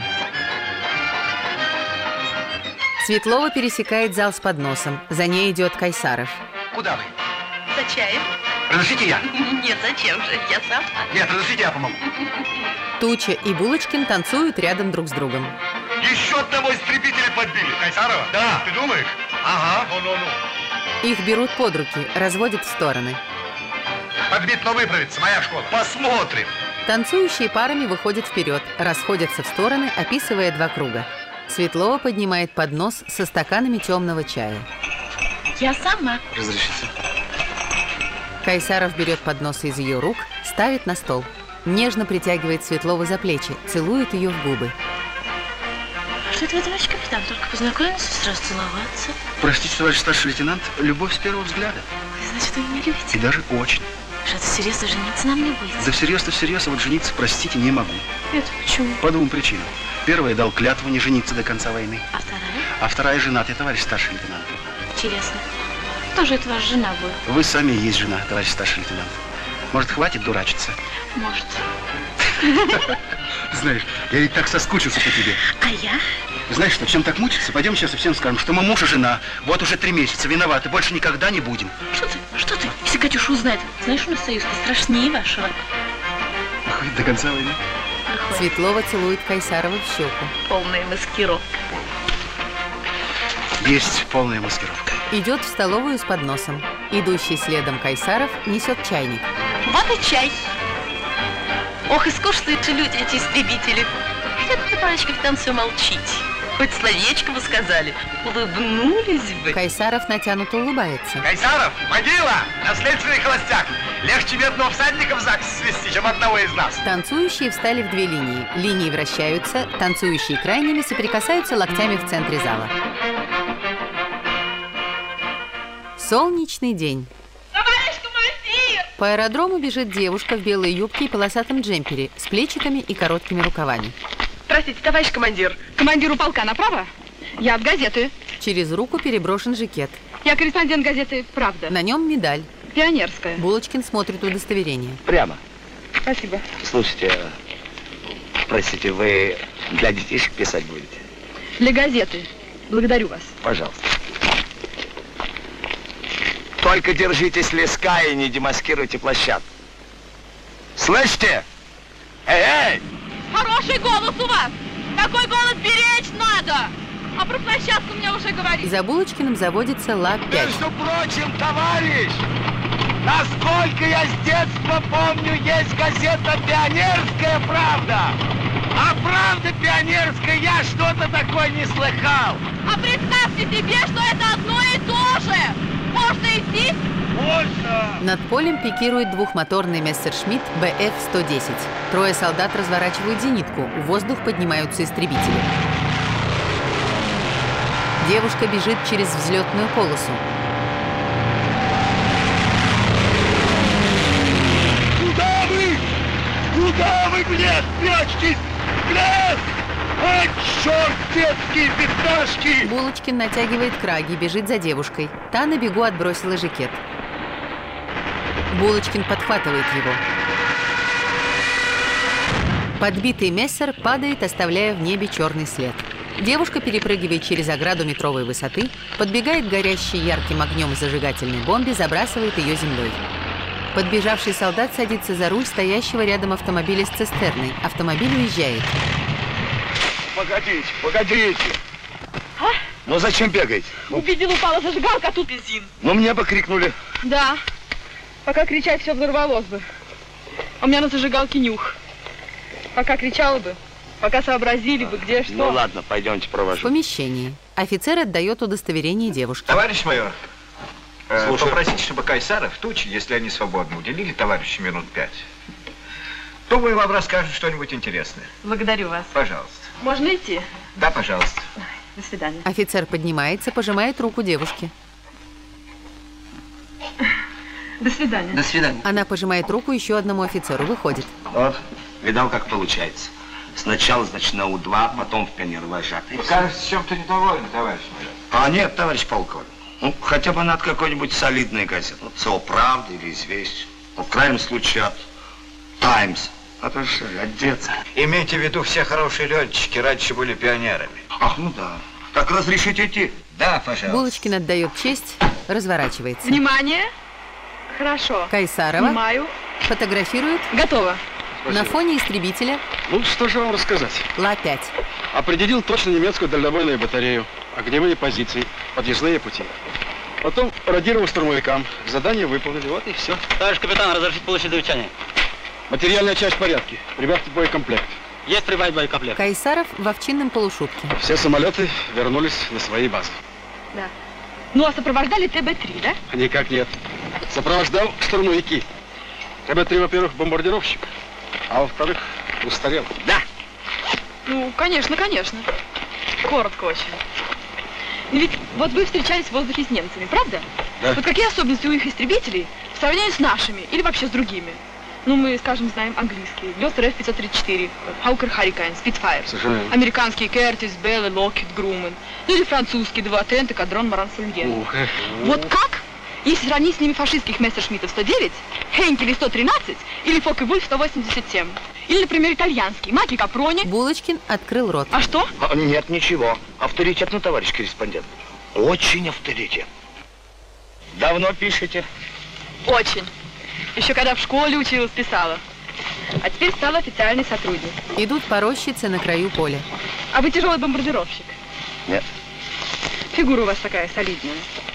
Светлова пересекает зал с подносом. За ней идет Кайсаров. Куда вы? За чаем? Разрешите я? Нет, зачем же? Я сама. Нет, разрешите я помогу. Туча и Булочкин танцуют рядом друг с другом. Еще одного истребителя подбили. Кайсарова? Да. Ты думаешь? Ага. Ну-ну-ну. Их берут под руки, разводят в стороны. Подбит, но выправится. Моя школа. Посмотрим. Танцующие парами выходят вперед, расходятся в стороны, описывая два круга. Светлова поднимает поднос со стаканами темного чая. Я сама. Разрешите. Кайсаров берет поднос из ее рук, ставит на стол. Нежно притягивает Светлову за плечи, целует ее в губы. Что это вы, товарищ капитан, только познакомиться, сразу целоваться? Простите, товарищ старший лейтенант, любовь с первого взгляда. Значит, вы меня любите? И даже очень. Что-то серьезно жениться нам не будет. Да всерьез-то всерьез, а вот жениться, простите, не могу. Это почему? По двум причинам. Первая, дал клятву не жениться до конца войны. А вторая? А вторая, женатый, товарищ старший лейтенант. Интересно. Кто же это ваша жена будет? Вы сами и есть жена, товарищ старший лейтенант. Может, хватит дурачиться? Может. Знаешь, я ведь так соскучился по тебе. А я? Знаешь что, чем так мучиться? Пойдем сейчас и всем скажем, что мы муж и жена. Вот уже три месяца, виноваты, больше никогда не будем. Что ты? Что ты? Если Катюша узнает, знаешь, у нас союз страшнее вашего. Хоть до конца войны. Светлова целует Кайсарова в щеку. Полная маскировка. Есть полная маскировка. Идет в столовую с подносом. Идущий следом Кайсаров несет чайник. Вот и чай. Ох, и скучные же люди, эти истребители. Что это, товарищ капитан, все молчите? Хоть словечко бы сказали, улыбнулись бы. Кайсаров натянуто улыбается. Кайсаров, могила, наследственный холостяк. Легче бедного всадника в ЗАГС свести, чем одного из нас. Танцующие встали в две линии. Линии вращаются, танцующие крайними соприкасаются локтями в центре зала. Солнечный день. Товарищ командир! По аэродрому бежит девушка в белой юбке и полосатом джемпере с плечиками и короткими рукавами. Простите, товарищ командир. Командиру полка направо? Я от газеты. Через руку переброшен жакет. Я корреспондент газеты «Правда». На нем медаль. Пионерская. Булочкин смотрит удостоверение. Прямо. Спасибо. Слушайте, простите, вы для детишек писать будете? Для газеты. Благодарю вас. Пожалуйста. Только держитесь леска и не демаскируйте площадку. Слышите? Эй, эй! Хороший голос у вас! Такой голос беречь надо! А про площадку мне уже говорили. За Булочкиным заводится ла пять. Между прочим, товарищ, насколько я с детства помню, есть газета «Пионерская правда». А правда пионерская я что-то такое не слыхал. А представьте себе, что это одно и то же! Можно идти? Можно! Над полем пикирует двухмоторный Мессершмитт бэ эф сто десять. Трое солдат разворачивают зенитку. В воздух поднимаются истребители. Девушка бежит через взлетную полосу. Куда вы? Куда вы, блядь, прячетесь? Блядь! А, черт, детские пятнашки! Булочкин натягивает краги, бежит за девушкой. Та на бегу отбросила жакет. Булочкин подхватывает его. Подбитый Мессер падает, оставляя в небе черный след. Девушка перепрыгивает через ограду метровой высоты, подбегает к горящей ярким огнем зажигательной бомбе, забрасывает ее землей. Подбежавший солдат садится за руль стоящего рядом автомобиля с цистерной. Автомобиль уезжает. Погодите, погодите. А? Ну зачем бегаете? Увидел, упала зажигалка, а тут бензин. Ну мне бы крикнули. Да. Пока кричать, все взорвалось бы. А у меня на зажигалке нюх. Пока кричала бы, пока сообразили бы, где что. Ну ладно, пойдемте В провожу. помещении. Офицер отдает удостоверение девушке. Товарищ майор, э, Слушаю. попросите, чтобы Кайсаров, Тучи, если они свободны, уделили товарищу минут пять. Думаю, вам расскажут что-нибудь интересное. Благодарю вас. Пожалуйста. Можно идти? Да, пожалуйста. До свидания. Офицер поднимается, пожимает руку девушке. До свидания. До свидания. Она пожимает руку еще одному офицеру, выходит. Вот, видал, как получается. Сначала, значит, на У два, потом в пионер-вожатый. Вы, кажется, чем-то недовольны, товарищ майор. А нет, товарищ полковник. Ну, хотя бы от какой-нибудь солидной газеты. Вот ЦО «Правда» или «Известия». Ну, в крайнем случае от «Таймс». А то что, от детского. Имейте в виду, все хорошие летчики раньше были пионерами. Ах, ну да. Так разрешите идти? Да, пожалуйста. Булочкин отдает честь, разворачивается. Внимание! Хорошо. Кайсарова Снимаю. фотографирует. Готово. На фоне истребителя Ну, что же вам рассказать? Ла пять. Определил точно немецкую дальнобойную батарею, огневые позиции, подъездные пути. Потом радировал штурмовикам. Задание выполнили, вот и все. Товарищ капитан, разрешить получить замечание? Материальная часть в порядке. Прибавьте боекомплект. Есть прибавить боекомплект. Кайсаров в овчинном полушубке. Все самолеты вернулись на свои базы. Да. Ну, а сопровождали Т Б три, да? Никак нет. Сопровождал штурмовики. Т Б три, во-первых, бомбардировщик, а во-вторых, устарел. Да. Ну, конечно, конечно. Коротко очень. Но ведь вот вы встречались в воздухе с немцами, правда? Да. Вот какие особенности у их истребителей в сравнении с нашими или вообще с другими? Ну, мы, скажем, знаем английский. Лёстер Эф пятьсот тридцать четыре, Хаукер Харрикайн, Спитфайр. Совершенно. Американские Кертис, Беллы, Локхит, Груман. Ну или французские Два Трент, Кадрон, Маран Сульген. Ух, эх. Вот как? Если сравнить с ними фашистских Мессершмиттов сто девять, Хейнкелей сто тринадцать или Фокке-Вульф сто восемьдесят семь. Или, например, итальянский Маки Капрони. Булочкин открыл рот. А что? А, нет, ничего. Авторитетно, товарищ корреспондент. Очень авторитет. Давно пишете? Очень. Еще когда в школе училась, писала. А теперь стала официальный сотрудник. Идут по рощице на краю поля. А вы тяжелый бомбардировщик? Нет. Фигура у вас такая солидная.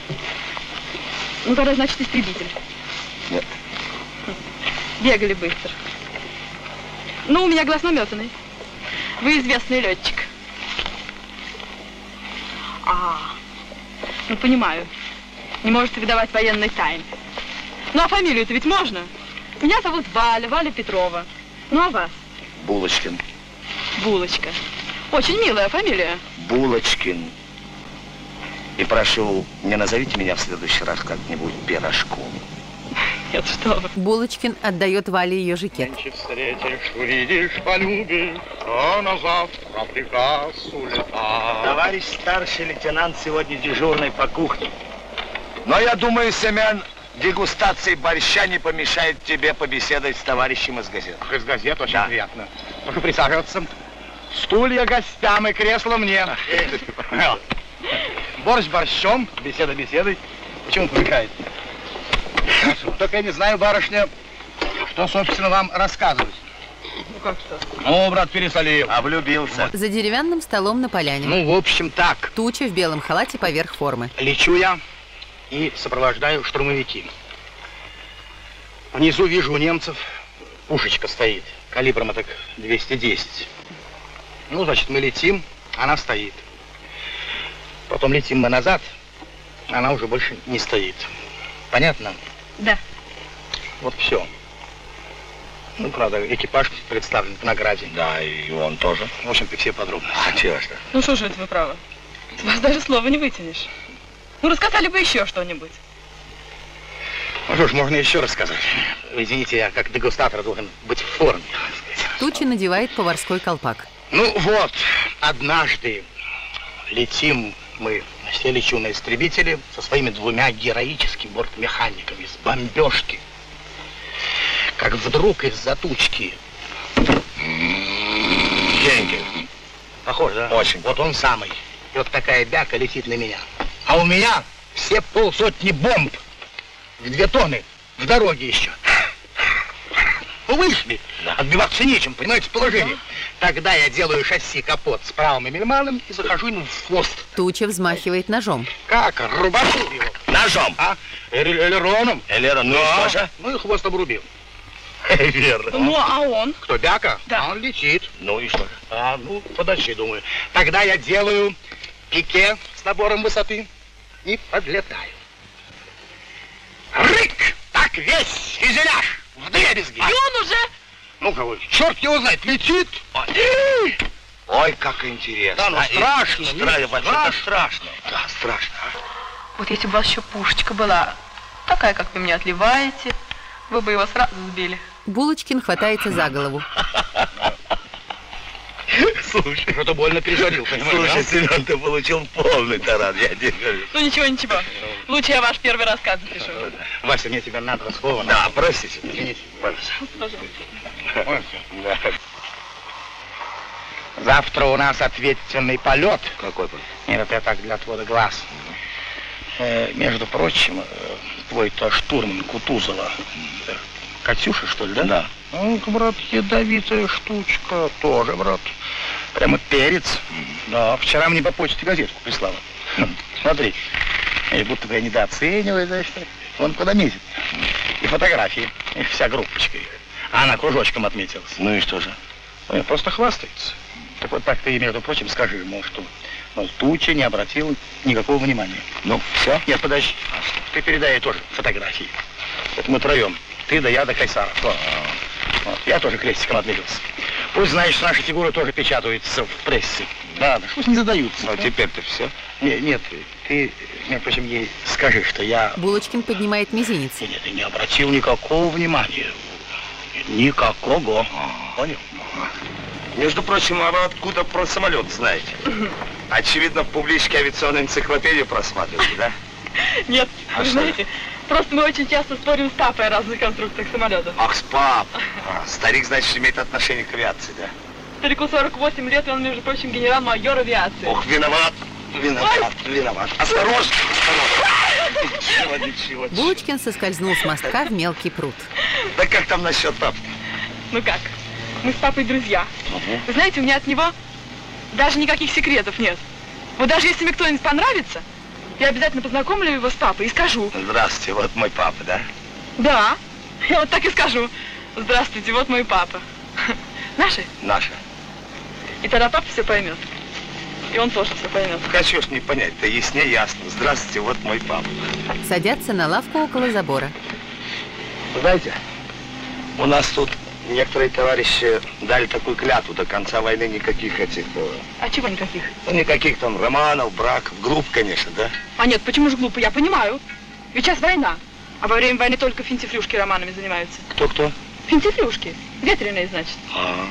Ну, тогда, значит, истребитель. Нет. Бегали быстро. Ну, у меня глаз наметанный. Вы известный летчик. А, ну, понимаю. Не можете выдавать военной тайны. Ну, а фамилию-то ведь можно? Меня зовут Валя, Валя Петрова. Ну, а вас? Булочкин. Булочка. Очень милая фамилия. Булочкин. И прошу, не назовите меня в следующий раз как-нибудь Пирожком. Нет, что вы. Булочкин отдает Вале ее жакет. Встретишь, увидишь, полюбишь, а на завтра приказ улетает. Товарищ старший лейтенант сегодня дежурный по кухне. Но я думаю, Семен, дегустации борща не помешает тебе побеседовать с товарищем из газет. Из газет очень Да. приятно. Только присаживаться. Стулья гостям и кресло мне. Борщ борщом, беседа беседой. Почему привлекает? Только я не знаю, барышня, что, собственно, вам рассказывать. Ну, как что? Ну, брат, пересолил. Облюбился. За деревянным столом на поляне. Ну, в общем, так. Туча в белом халате поверх формы. Лечу я и сопровождаю штурмовики. Внизу вижу у немцев пушечка стоит, калибром так двести десять. Ну, значит, мы летим, она стоит. Потом летим мы назад, она уже больше не стоит. Понятно? Да. Вот все. Ну, правда, экипаж представлен в награде. Да, и он тоже. В общем-то, все подробности. А чего что? Ну, что же это вы правы? С вас даже слова не вытянешь. Ну, рассказали бы еще что-нибудь. Ну что ж, можно еще рассказать. Извините, я как дегустатор должен быть в форме. Туча надевает поварской колпак. Ну вот, однажды летим мы, все лечу на истребителе со своими двумя героическими бортмеханиками с бомбежки. Как вдруг из-за тучки... Хенкель. Похож, да? Очень. Вот он самый. И вот такая бяка летит на меня. А у меня все полсотни бомб. В две тонны. В дороге еще. Ну, вышли. Да. Отбиваться нечем, понимаете, положение. Тогда я делаю шасси капот с правым эмельманом и захожу ему в хвост. Туча взмахивает ножом. Как? Рубашу его. Ножом? А? Элероном. Элерон, ну да. и что же? Ну и хвост обрубил. Верно. Ну, а он? Кто, Бяка? Да. А он летит. Ну и что? А, ну, подожди, думаю. Тогда я делаю пике с набором высоты и подлетаю. Рык! Так весь фюзеляж в дребезги. И он уже... Ну, кого? Черт его знает, летит. Ой, как интересно. Да, ну А, страшно. и- ну, Страшно, вообще-то страшно. страшно. Да, страшно. а. Вот если бы у вас еще пушечка была, такая, как вы меня отливаете, вы бы его сразу сбили. Булочкин хватается за голову. Слушай, что-то больно пережарил, понимаешь? Слушай, а? Семен, ты получил полный таран, я тебе говорю. Ну ничего, ничего. Лучше я ваш первый рассказ запишу. Вася, мне тебя надо слово. Да, простите. Извините. Пожалуйста. Да. Завтра у нас ответственный полет. Какой полет? Нет, это я так для отвода глаз. Э, между прочим, э, твой-то штурман Кутузова. э, Катюша, что ли, да? Да. Ну, брат, ядовитая штучка. Тоже, брат. Прямо перец. Да, вчера мне по почте газетку прислала. Смотри. И будто бы я недооцениваю, знаешь, что. Вон куда месяц. И фотографии. И вся группочка. А она кружочком отметилась. Ну и что же? Ну, просто хвастается. Так вот так ты, между прочим, скажи ему, что ну, Туча не обратил никакого внимания. Ну, все? Нет, подожди. Ты передай ей тоже фотографии. Это мы троем. Ты, да я, да Кайсаров. Вот. Вот. Я тоже крестиком отметился. Пусть, знаешь, наши фигуры тоже печатаются в прессе. Да, да, пусть не задаются. Ну, теперь-то все. Не, нет, ты, между прочим, ей скажи, что я... Булочкин поднимает мизинец. Нет, ты не обратил никакого внимания. Никакого. Понял? Между прочим, а вы откуда про самолет знаете? Очевидно, в публичке авиационной энциклопедии просматриваете, да? Нет, А вы что? знаете, просто мы очень часто спорим с папой о разных конструкциях самолетов. Ах, с пап. А, старик, значит, имеет отношение к авиации, да? Старику сорок восемь лет, и он, между прочим, генерал-майор авиации. Ох, виноват. Виноват, виноват. Осторожно, осторожно. Ничего, ничего. Булочкин соскользнул с мостка в мелкий пруд. Да как там насчет пап? Ну как? Мы с папой друзья. Вы знаете, у меня от него даже никаких секретов нет. Вот даже если мне кто-нибудь понравится, я обязательно познакомлю его с папой и скажу. Здравствуйте, вот мой папа, да? Да, я вот так и скажу. Здравствуйте, вот мой папа. Наши? Наши. И тогда папа все поймет. И он тоже все поймет. Хочу ж не понять, да яснее ясно. Здравствуйте, вот мой папа. Садятся на лавку около забора. Знаете, у нас тут некоторые товарищи дали такую клятву: до конца войны никаких этих... э, А чего никаких? Ну, никаких там романов, браков, групп, конечно, да? А нет, почему же глупо? Я понимаю. Ведь сейчас война. А во время войны только финтифлюшки романами занимаются. Кто-кто? Финтифлюшки. Ветреные, значит. А,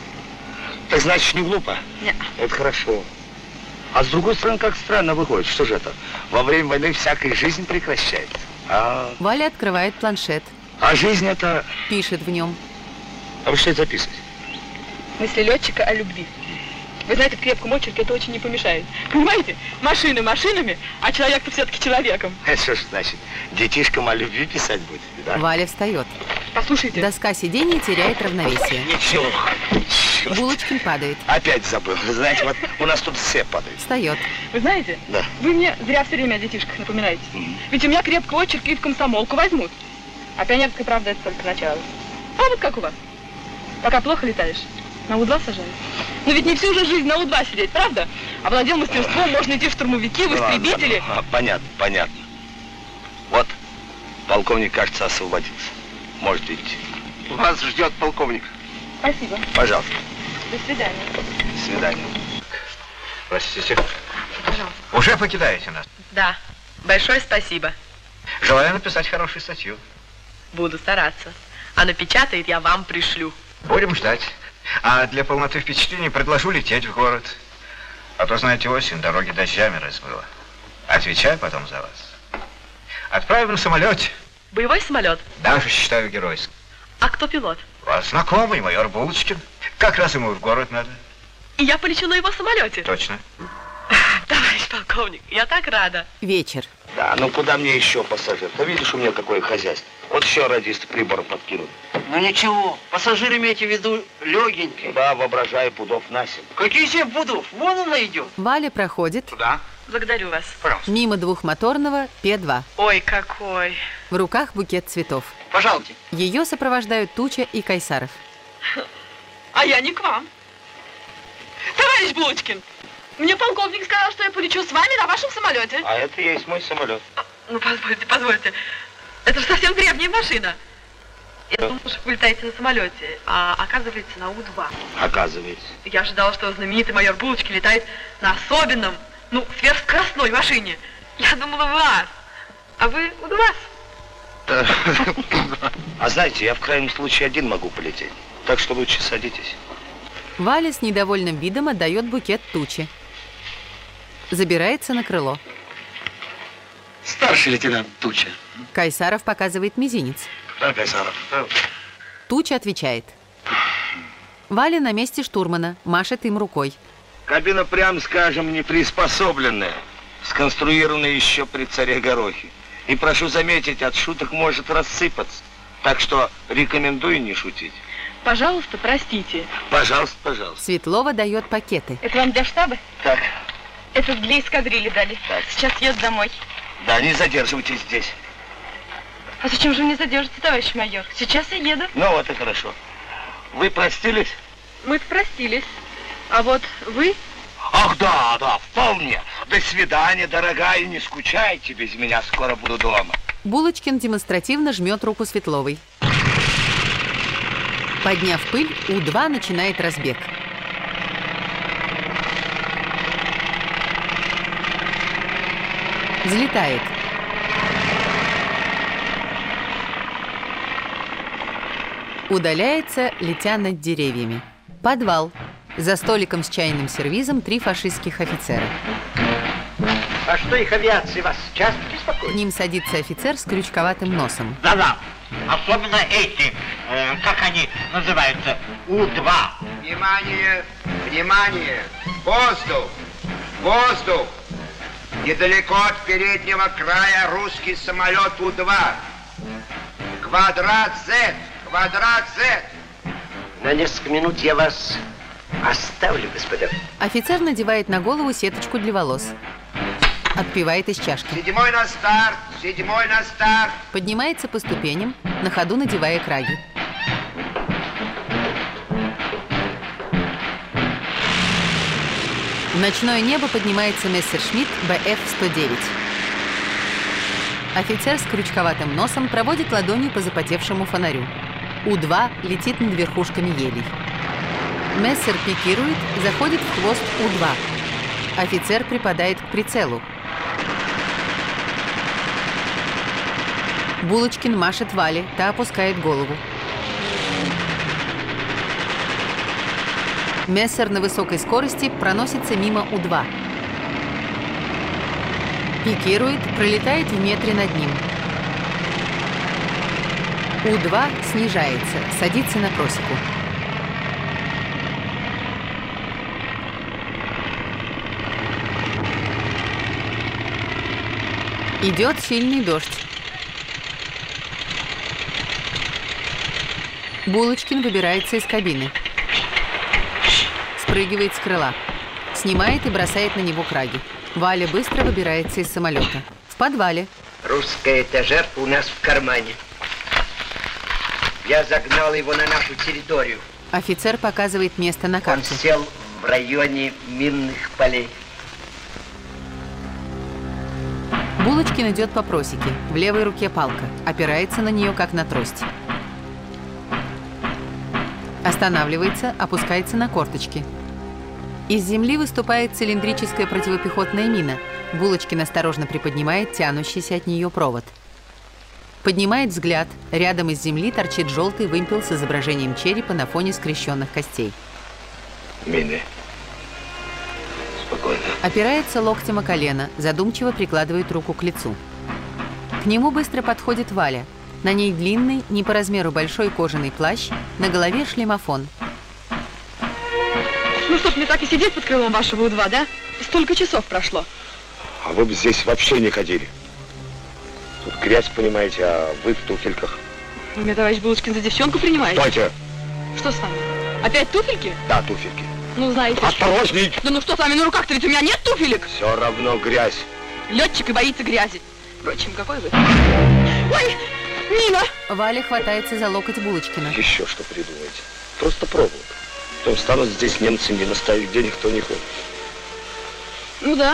так значит, не глупо? Нет. Это хорошо. А с другой стороны, как странно выходит. Что же это? Во время войны всякая жизнь прекращается. А, Валя открывает планшет. а жизнь это... Пишет в нем. А вы что это записываете? Мысли летчика о любви. Вы знаете, в крепком очерке это очень не помешает. Понимаете? Машины машинами, а человек-то все-таки человеком. Это что ж значит? Детишкам о любви писать будет, да? Валя встает. Послушайте. Доска сиденья теряет равновесие. Ничего. Черт. Булочкин падает. Опять забыл. Вы знаете, вот у нас тут все падают. Встает. Вы знаете, Да. вы мне зря все время о детишках напоминаете. Ведь у меня крепкий очерк и в комсомолку возьмут. А пионерская правда это только начало. А вот как у вас? Пока плохо летаешь, на У два сажают. Но ведь не всю же жизнь на У два сидеть, правда? Овладел мастерством, можно идти в штурмовики, в Ну, ладно, истребители. ладно. А, понятно, понятно. Вот, полковник, кажется, освободился. Можете идти. Вас ждет полковник. Спасибо. Пожалуйста. До свидания. До свидания. Простите. Пожалуйста. Уже покидаете нас? Да. Большое спасибо. Желаю написать хорошую статью. Буду стараться. А напечатает я вам пришлю. Будем ждать. А для полноты впечатлений предложу лететь в город. А то, знаете, осень, дороги дождями размыло. Отвечаю потом за вас. Отправим на самолете. Боевой самолет? Даже считаю геройским. А кто пилот? Вас знакомый, майор Булочкин. Как раз ему в город надо. И я полечу на его самолете. Точно. Товарищ полковник, я так рада. Вечер. Да, ну куда мне еще пассажир? Ты видишь, у меня какое хозяйство. Вот еще радисты прибора подкинут. Ну ничего, пассажир имеете в виду легенький. Да, воображаю, пудов на семь. Какие семь пудов? Вон она идет. Валя проходит. Туда. Благодарю вас. Пожалуйста. Мимо двухмоторного Пе два. Ой, какой. В руках букет цветов. Пожалуйте. Ее сопровождают Туча и Кайсаров. А я не к вам. Товарищ Булочкин, мне полковник сказал, что я полечу с вами на вашем самолете. А это и есть мой самолет. Ну, позвольте, позвольте. Это же совсем древняя машина. Я думала, что вы летаете на самолете, а оказывается на У два. Оказывается. Я ожидала, что знаменитый майор Булочкин летает на особенном, ну, сверхскоростной машине. Я думала, ВАЗ. А вы У два. А знаете, я в крайнем случае один могу полететь. Так что лучше садитесь. Валя с недовольным видом отдает букет Туче. Забирается на крыло. Старший лейтенант Туча. Кайсаров показывает мизинец. Да, Кайсаров. Туча отвечает. Валя на месте штурмана, машет им рукой. Кабина, прям скажем, не приспособленная. Сконструирована еще при царе Горохе. И прошу заметить, от шуток может рассыпаться. Так что рекомендую не шутить. Пожалуйста, простите. Пожалуйста, пожалуйста. Светлова дает пакеты. Это вам для штаба? Так. Это для эскадрильи дали. Так. Сейчас еду домой. Да, не задерживайтесь здесь. А зачем же вы не задержите, товарищ майор? Сейчас я еду. Ну вот и хорошо. Вы простились? Мы простились. А вот вы? Ах, да, да, вполне. До свидания, дорогая, не скучайте без меня, скоро буду дома. Булочкин демонстративно жмет руку Светловой. Подняв пыль, У два начинает разбег. Взлетает. Удаляется, летя над деревьями. Подвал. За столиком с чайным сервизом три фашистских офицера. А что их авиации вас часто беспокоит? К ним садится офицер с крючковатым носом. Да-да. Особенно эти, э, как они называются, У два. Внимание! Внимание! Воздух! Воздух! Недалеко от переднего края русский самолет У два. Квадрат Z! Квадрат Z! На несколько минут я вас оставлю, господа. Офицер надевает на голову сеточку для волос. Отпивает из чашки. Седьмой на старт! Седьмой на старт! Поднимается по ступеням, на ходу надевая краги. В ночное небо поднимается Мессершмитт Бэ Эф сто девять. Офицер с крючковатым носом проводит ладонью по запотевшему фонарю. У два летит над верхушками елей. Мессер пикирует, заходит в хвост У два. Офицер припадает к прицелу. Булочкин машет Вале, та опускает голову. Мессер на высокой скорости проносится мимо У два. Пикирует, пролетает в метре над ним. У два снижается, садится на просеку. Идет сильный дождь. Булочкин выбирается из кабины. Спрыгивает с крыла. Снимает и бросает на него краги. Валя быстро выбирается из самолета. В подвале. Русская этажерка у нас в кармане. Я загнал его на нашу территорию. Офицер показывает место на карте. Он сел в районе минных полей. Булочкин идет по просеке. В левой руке палка. Опирается на нее, как на трость. Останавливается, опускается на корточки. Из земли выступает цилиндрическая противопехотная мина. Булочкин осторожно приподнимает тянущийся от нее провод. Поднимает взгляд. Рядом из земли торчит желтый вымпел с изображением черепа на фоне скрещенных костей. Мины. Спокойно. Опирается локтем о колено, задумчиво прикладывает руку к лицу. К нему быстро подходит Валя. На ней длинный, не по размеру большой кожаный плащ, на голове шлемофон. Ну что ж, мне так и сидеть под крылом вашего У два, да? Столько часов прошло. А вы бы здесь вообще не ходили. Тут грязь, понимаете, а вы в туфельках. Вы меня, товарищ Булочкин, за девчонку принимаете? Стойте! Что с вами? Опять туфельки? Да, туфельки. Ну, знаете. Осторожней! Да ну что с вами на руках-то, ведь у меня нет туфелек. Все равно грязь. Летчик и боится грязи. Впрочем, какой вы? Ой, Нина! Валя хватается за локоть Булочкина. Еще что придумаете? Просто проволока. Потом станут здесь немцы мины ставить, где никто не ходит. Ну да.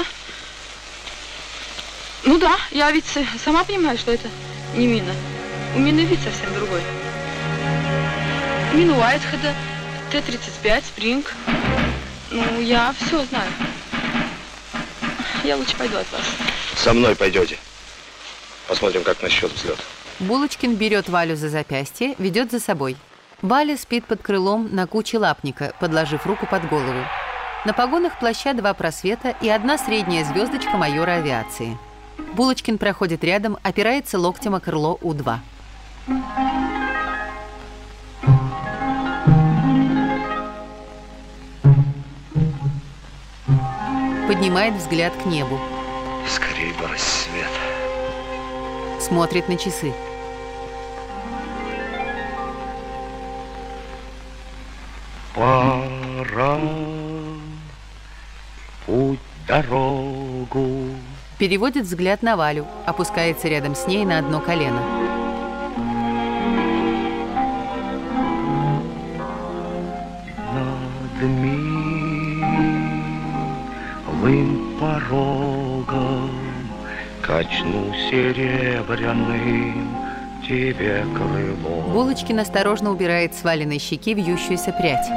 Ну да, я ведь сама понимаю, что это не мина. У мины вид совсем другой. Мина Уайтхеда, Т тридцать пять, Спринг. Ну, я все знаю. Я лучше пойду от вас. Со мной пойдете. Посмотрим, как насчет взлета. Булочкин берет Валю за запястье, ведет за собой. Валя спит под крылом на куче лапника, подложив руку под голову. На погонах плаща два просвета и одна средняя звездочка майора авиации. Булочкин проходит рядом, опирается локтем о крыло У два. Поднимает взгляд к небу. Скорее бы рассвет. Смотрит на часы. Пора путь дорогу. Переводит взгляд на Валю, опускается рядом с ней на одно колено. Над милым порогом качну серебряным тебе крыло. Булочкин осторожно убирает с Валиной щеки вьющуюся прядь.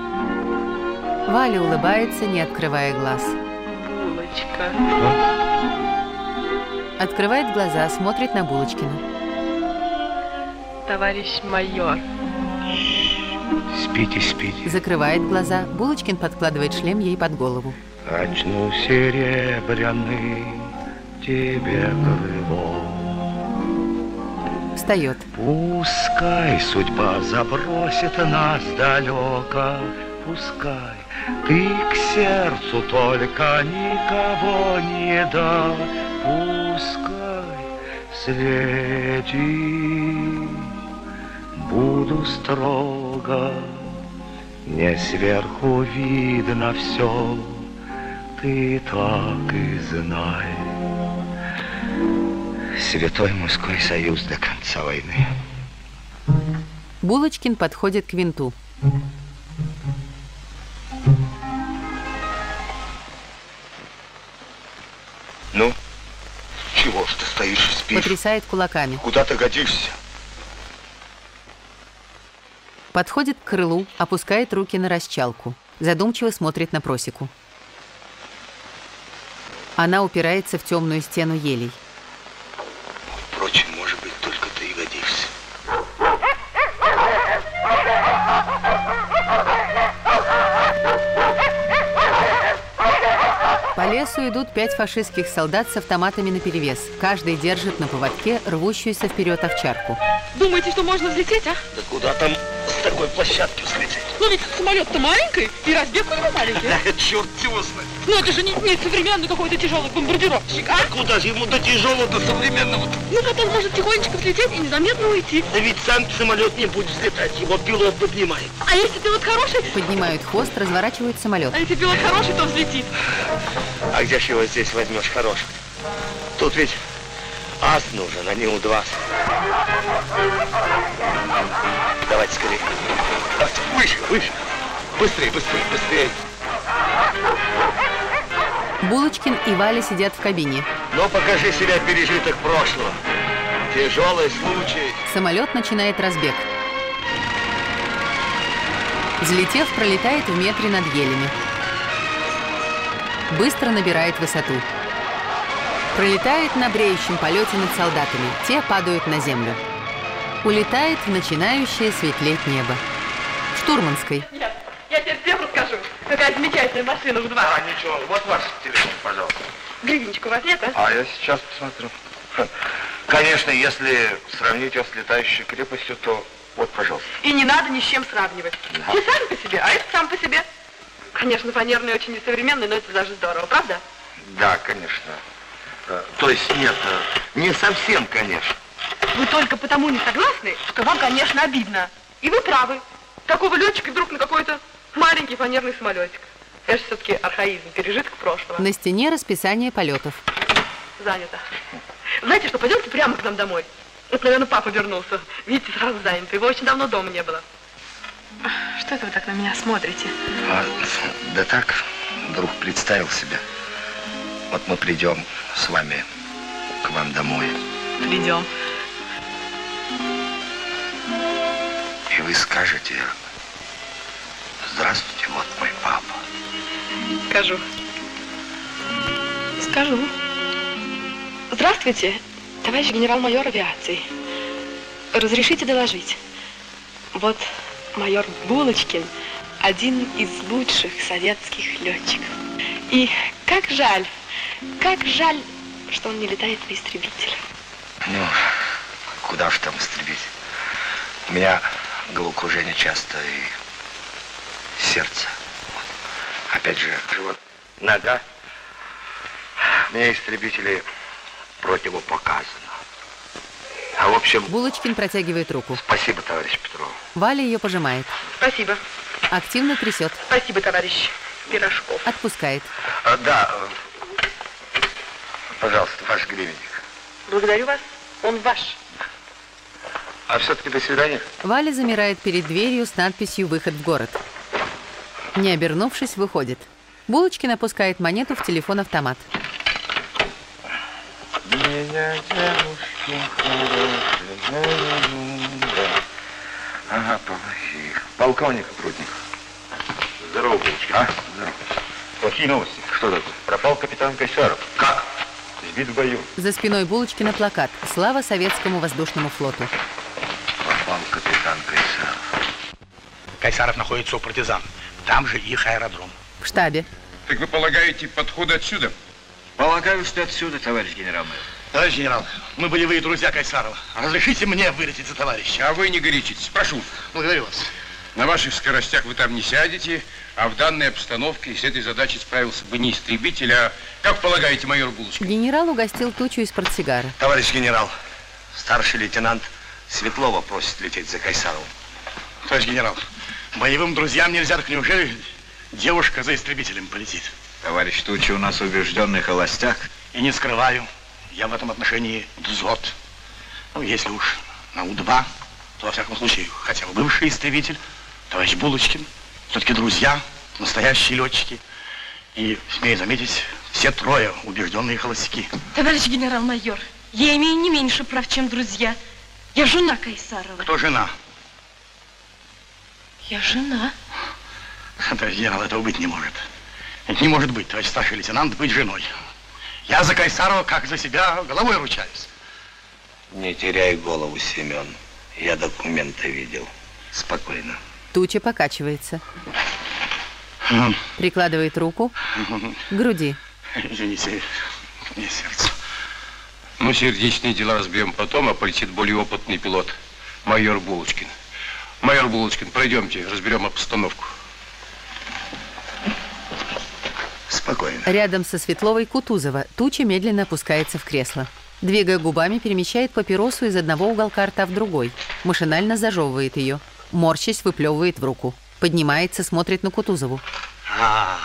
Валя улыбается, не открывая глаз. Булочка. Открывает глаза, смотрит на Булочкина. Товарищ майор. Спите, спите. Закрывает глаза. Булочкин подкладывает шлем ей под голову. Качну серебряным тебе крыло. Встает. Пускай судьба забросит нас далеко, пускай ты к сердцу только никого не дай, пускай следи, буду строго, мне сверху видно все, ты так и знай. Святой мужской союз до конца войны. Булочкин подходит к винту. Ну, чего ж ты стоишь и спишь? Потрясает кулаками. Куда ты годишься? Подходит к крылу, опускает руки на расчалку. Задумчиво смотрит на просеку. Она упирается в темную стену елей. Впрочем, может быть, только ты и годишься. По лесу идут пять фашистских солдат с автоматами наперевес. Каждый держит на поводке рвущуюся вперед овчарку. Думаете, что можно взлететь, а? Да куда там с такой площадки взлететь? Ну ведь самолет-то маленький, и разбег у него маленький. Да, черт его знает. Ну это же не, не современный какой-то тяжелый бомбардировщик, а? Куда же ему до тяжелого-то современного-то? Ну потом может тихонечко взлететь и незаметно уйти. Да ведь сам самолет не будет взлетать, его пилот поднимает. А если пилот хороший? Поднимают хвост, разворачивают самолет. А если пилот хороший, то взлетит. А где ж его здесь возьмешь хорошего? Тут ведь ас нужен, а не У два. Давайте скорее. Давайте, выше, выше. Быстрее, быстрее, быстрее. Булочкин и Валя сидят в кабине. Ну, покажи себя пережиток прошлого. Тяжелый случай. Самолет начинает разбег. Взлетев, пролетает в метре над елями. Быстро набирает высоту. Пролетает на бреющем полете над солдатами. Те падают на землю. Улетает в начинающее светлеть небо. В штурманской. Нет, я тебе всем расскажу. Какая замечательная машина в два. А, ничего, вот ваш телефон, пожалуйста. Гривенчик у вас нет, а? А я сейчас посмотрю. Конечно, если сравнить его с летающей крепостью, то вот, пожалуйста. И не надо ни с чем сравнивать. Да. Все сами по себе, а это сам по себе. Конечно, фанерный очень несовременный, но это даже здорово, правда? Да, конечно. То есть нет, не совсем, конечно. Вы только потому не согласны, что вам, конечно, обидно. И вы правы. Такого летчика вдруг на какой-то маленький фанерный самолетик. Это же все-таки архаизм, пережиток прошлого. На стене расписание полетов. Занято. Знаете что, пойдемте прямо к нам домой. Это, наверное, папа вернулся. Видите, сразу занято. Его очень давно дома не было. Что это вы так на меня смотрите? А, да так, вдруг представил себя. Вот мы придем с вами к вам домой. Придем. И вы скажете: здравствуйте, вот мой папа. Скажу. Скажу. Здравствуйте, товарищ генерал-майор авиации. Разрешите доложить. Вот майор Булочкин, один из лучших советских летчиков. И как жаль, как жаль, что он не летает на истребителе. Ну, куда ж там истребить? У меня головокружение часто и сердце. Вот. Опять же, живот, нога. Мне истребители противопоказано. А в общем... Булочкин протягивает руку. Спасибо, товарищ Петров. Валя ее пожимает. Спасибо. Активно трясет. Спасибо, товарищ Пирожков. Отпускает. А, да. Пожалуйста, ваш гривенник. Благодарю вас. Он ваш. А все-таки до свидания. Валя замирает перед дверью с надписью «Выход в город». Не обернувшись, выходит. Булочкин опускает монету в телефон-автомат. Ага, плохих. Полковник Прудников. Здорово, Булочкин. А? Здорово. Плохие новости. Что такое? Пропал капитан Кайсаров. Как? Сбит в бою. За спиной Булочкина плакат «Слава советскому воздушному флоту». Пропал капитан Кайсаров. Кайсаров находится у партизан. Там же их аэродром. В штабе. Так вы полагаете, подход отсюда? Полагаю, что отсюда, товарищ генерал-майор. Товарищ генерал, мы болевые друзья Кайсарова. Разрешите мне вылететь за товарища? А вы не горячитесь, прошу. Благодарю вас. На ваших скоростях вы там не сядете, а в данной обстановке с этой задачей справился бы не истребитель, а, как полагаете, майор Булочкин? Генерал угостил Тучу из портсигара. Товарищ генерал, старший лейтенант Светлова просит лететь за Кайсаровым. Товарищ генерал, боевым друзьям нельзя, так неужели девушка за истребителем полетит? Товарищ Туча у нас убежденный холостяк. И не скрываю, я в этом отношении дзот. Ну, если уж на У два, то, во всяком случае, хотя бы бывший истребитель, товарищ Булочкин, все-таки друзья, настоящие летчики. И, смею заметить, все трое убежденные холостяки. Товарищ генерал-майор, я имею не меньше прав, чем друзья. Я жена Кайсарова. Кто жена? Я жена. Товарищ генерал, этого быть не может. Это не может быть, товарищ старший лейтенант, быть женой. Я за Кайсарова, как за себя, головой ручаюсь. Не теряй голову, Семен. Я документы видел. Спокойно. Туча покачивается. Прикладывает руку к груди. Извините, мне сердце. Ну, сердечные дела разберем потом, а полетит более опытный пилот, майор Булочкин. Майор Булочкин, пройдемте, разберем обстановку. Спокойно. Рядом со Светловой Кутузова. Туча медленно опускается в кресло. Двигая губами, перемещает папиросу из одного уголка рта в другой. Машинально зажевывает ее. Морщась, выплевывает в руку. Поднимается, смотрит на Кутузову. А,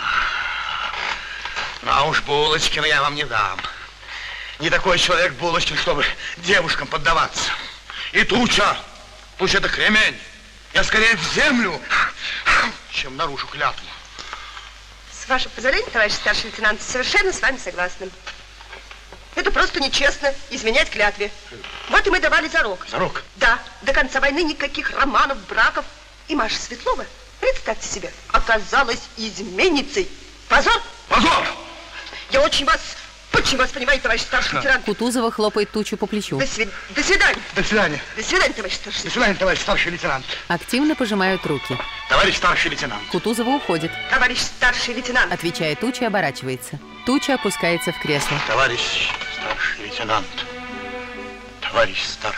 а уж Булочкина я вам не дам. Не такой человек Булочкин, чтобы девушкам поддаваться. И Туча. Туча — это кремень. Я скорее в землю, чем нарушу клятву. С вашего позволения, товарищ старший лейтенант, совершенно с вами согласна. Это просто нечестно изменять клятве. Вот и мы давали зарок. Зарок? Да. До конца войны никаких романов, браков. И Маша Светлова, представьте себе, оказалась изменницей. Позор? Позор! Я очень вас, очень вас понимаю, товарищ старший лейтенант. Кутузова хлопает Тучу по плечу. До, свид... До свидания. До свидания. До свидания, товарищ старший лейтенант. До свидания, товарищ старший лейтенант. Активно пожимают руки. Товарищ старший лейтенант. Кутузова уходит. Товарищ старший лейтенант. Отвечает Туча и оборачивается. Туча опускается в кресло. Товарищ старший лейтенант. Товарищ стар...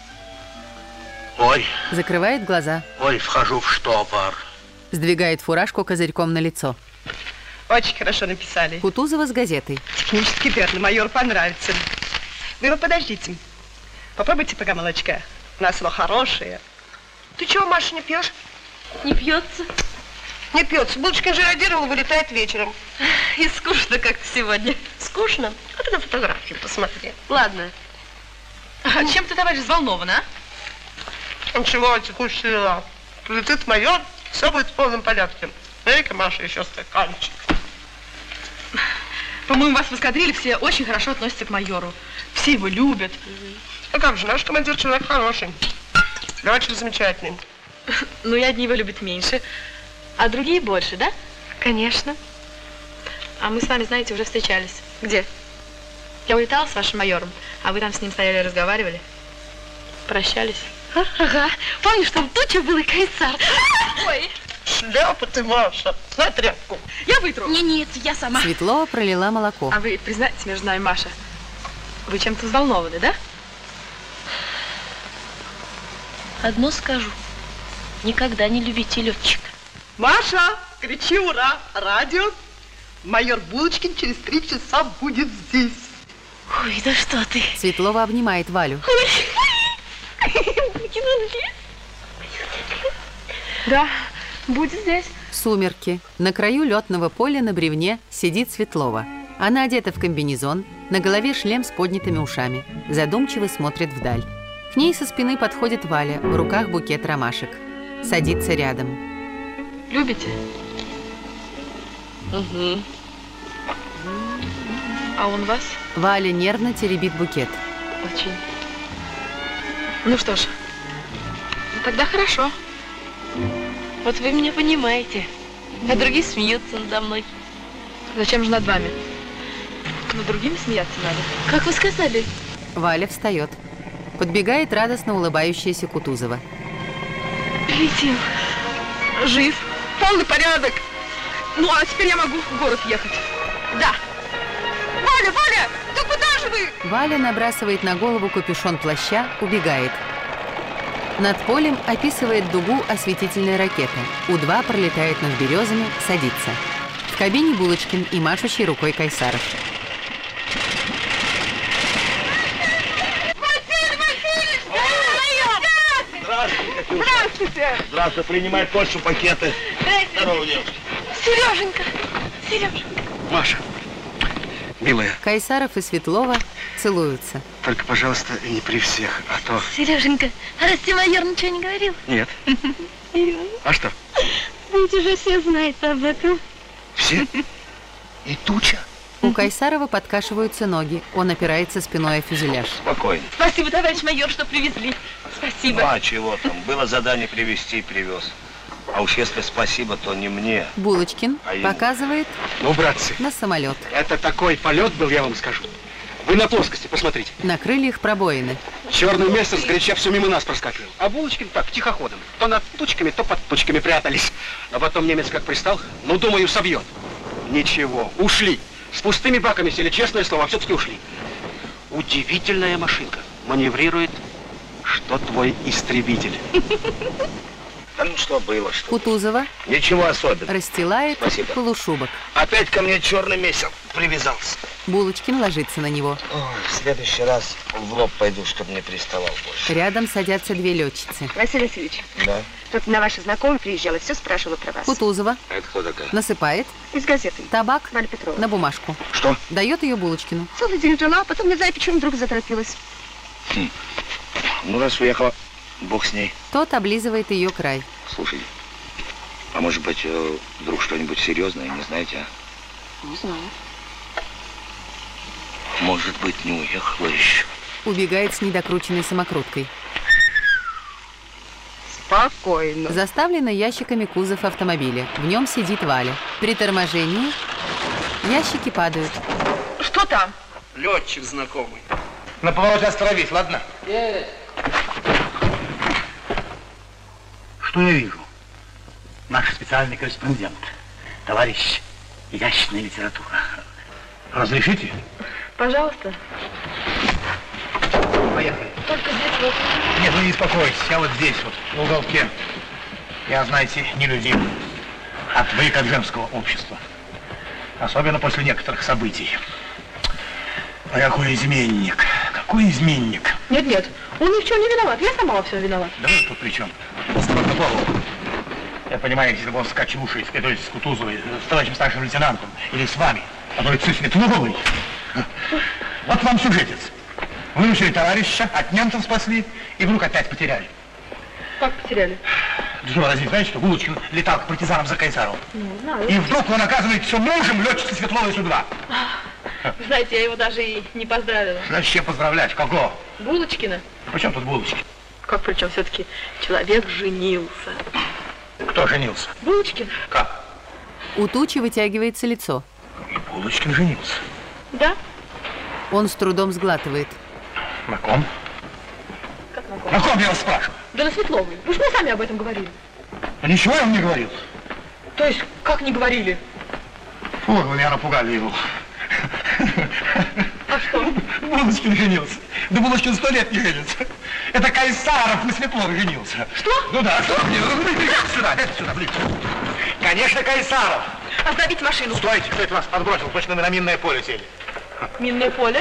Ой. Закрывает глаза. Ой, вхожу в штопор. Сдвигает фуражку козырьком на лицо. Очень хорошо написали. Кутузова с газетой. Технически верно, майор понравится. Вы его подождите. Попробуйте пока молочка. У нас его хорошее. Ты чего, Маша, не пьешь? Не пьется. Не пьется. Булочкин же радировал, вылетает вечером. И скучно как-то сегодня. Скучно? А ты на фотографию посмотри. Ладно. А чем ты, товарищ, взволнован, а? Ничего, текущие дела. Прилетит майор, все будет в полном порядке. Эй-ка, Маша, еще стаканчик. По-моему, вас в эскадриле все очень хорошо относятся к майору. Все его любят. А как же, наш командир человек хороший. Летчик замечательный. Ну и одни его любят меньше, а другие больше, да? Конечно. А мы с вами, знаете, уже встречались. Где? Я улетала с вашим майором, а вы там с ним стояли и разговаривали. Прощались. А, ага. Помнишь, там туча был и комиссар? Ой. Шляпа ты, Маша. На тряпку. Я вытру. Не, нет, я сама. Светлова пролила молоко. А вы признайтесь между нами, Маша, вы чем-то взволнованы, да? Одно скажу. Никогда не любите летчика. Маша, кричи ура! Радио. Майор Булочкин через три часа будет здесь. Ой, да что ты. Светлова обнимает Валю. Да, будет здесь. Сумерки. На краю летного поля на бревне сидит Светлова. Она одета в комбинезон, на голове шлем с поднятыми ушами. Задумчиво смотрит вдаль. К ней со спины подходит Валя, в руках букет ромашек. Садится рядом. Любите? Угу. А он вас? Валя нервно теребит букет. Очень. Ну что ж, тогда хорошо. Вот вы меня понимаете, а другие смеются надо мной. Зачем же над вами? Над другими смеяться надо. Как вы сказали? Валя встает. Подбегает радостно улыбающаяся Кутузова. Прилетел. Жив. Полный порядок. Ну, а теперь я могу в город ехать. Да. Валя, Валя, да куда же вы? Валя набрасывает на голову капюшон плаща, убегает. Над полем описывает дугу осветительная ракета. У-два пролетает над березами, садится. В кабине Булочкин и машущий рукой Кайсаров. Здравствуйте. Здравствуй, принимай почту, пакеты. Здорово, девушка. Сереженька, Сереженька. Маша, милая. Кайсаров и Светлова целуются. Только, пожалуйста, не при всех, а то... Сереженька, а раз тебе майор ничего не говорил? Нет. А что? Ведь уже все знают об этом. Все? И туча? У Кайсарова подкашиваются ноги. Он опирается спиной о фюзеляж. Спокойно. Спасибо, товарищ майор, что привезли. Спасибо. А чего там? Было задание привезти, привез. А уж если спасибо, то не мне. Булочкин а показывает ну, братцы, на самолет. Это такой полет был, я вам скажу. Вы на плоскости посмотрите. На крыльях пробоины. Черный месяц сгоряча все мимо нас проскакивал. А Булочкин так, тихоходом. То над тучками, то под тучками прятались. А потом немец как пристал, ну, думаю, собьет. Ничего, ушли. С пустыми баками сели, честное слово, все-таки ушли. Удивительная машинка. Маневрирует, что твой истребитель. Да ну что было, что? Кутузова ничего особенного. Расстилает Спасибо. полушубок. Опять ко мне черный месяц привязался. Булочкин ложится на него. Ой, в следующий раз в лоб пойду, чтобы не приставал больше. Рядом садятся две летчицы. Василий Васильевич. Да. Тут на ваши знакомые приезжала, все спрашивала про вас. Кутузова А это кто такая? насыпает Из газеты. табак Валя Петрова. на бумажку. Что? Дает ее Булочкину. Целый день жила, а потом, не знаю, почему вдруг заторопилась. Хм. Ну, раз уехала, бог с ней. Тот облизывает ее край. Слушай, а может быть, э, вдруг что-нибудь серьезное, не знаете, а? Не знаю. Может быть, не уехала еще. Убегает с недокрученной самокруткой. Спокойно. Заставленный ящиками кузов автомобиля. В нем сидит Валя. При торможении ящики падают. Что там? Летчик знакомый. На повороте остановись, ладно? Есть. Что я вижу? Наш специальный корреспондент, товарищ ящичная литература. Разрешите? Пожалуйста. Поехали. Только здесь вот. Нет, вы не беспокойтесь, я вот здесь вот, в уголке. Я, знаете, нелюдим. Отвык от женского общества. Особенно после некоторых событий. А какой изменник? Какой изменник? Нет, нет, он ни в чем не виноват. Я сама во всем виноват. Да вы тут при чем? С протоколом. Я понимаю, если бы он с Качушей, то есть с Кутузовой, с товарищем старшим лейтенантом, или с вами, а то и с Светловой. Вот вам сюжетец. Выручили товарища, от немцев спасли, и вдруг опять потеряли. Как потеряли? Да что, разве знаете, что Булочкин летал к партизанам за Кайсаром? Ну, знаю. И вдруг он оказывается мужем летчицы Светловой Су два. Вы знаете, я его даже и не поздравила. Значит, чем поздравлять? Кого? Булочкина. При чем тут Булочкин? Как при чем? Все-таки человек женился. Кто женился? Булочкин. Как? У Тучи вытягивается лицо. Булочкин женился. Да? Он с трудом сглатывает. На ком? Как на ком? На ком, я вас спрашиваю? Да на Светловой. Вы же мне сами об этом говорили. А ничего он не говорил. То есть, как не говорили? Фу, вы меня напугали его. А что? Булочкин женился. Да Булочкин сто лет не женится. Это Кайсаров на Светловой женился. Что? Ну да, что? Сюда, дайте сюда, ближе. Конечно, Кайсаров. Остановите машину. Стойте, кто это вас подбросил? Точно вы на минное поле сели. Минное поле?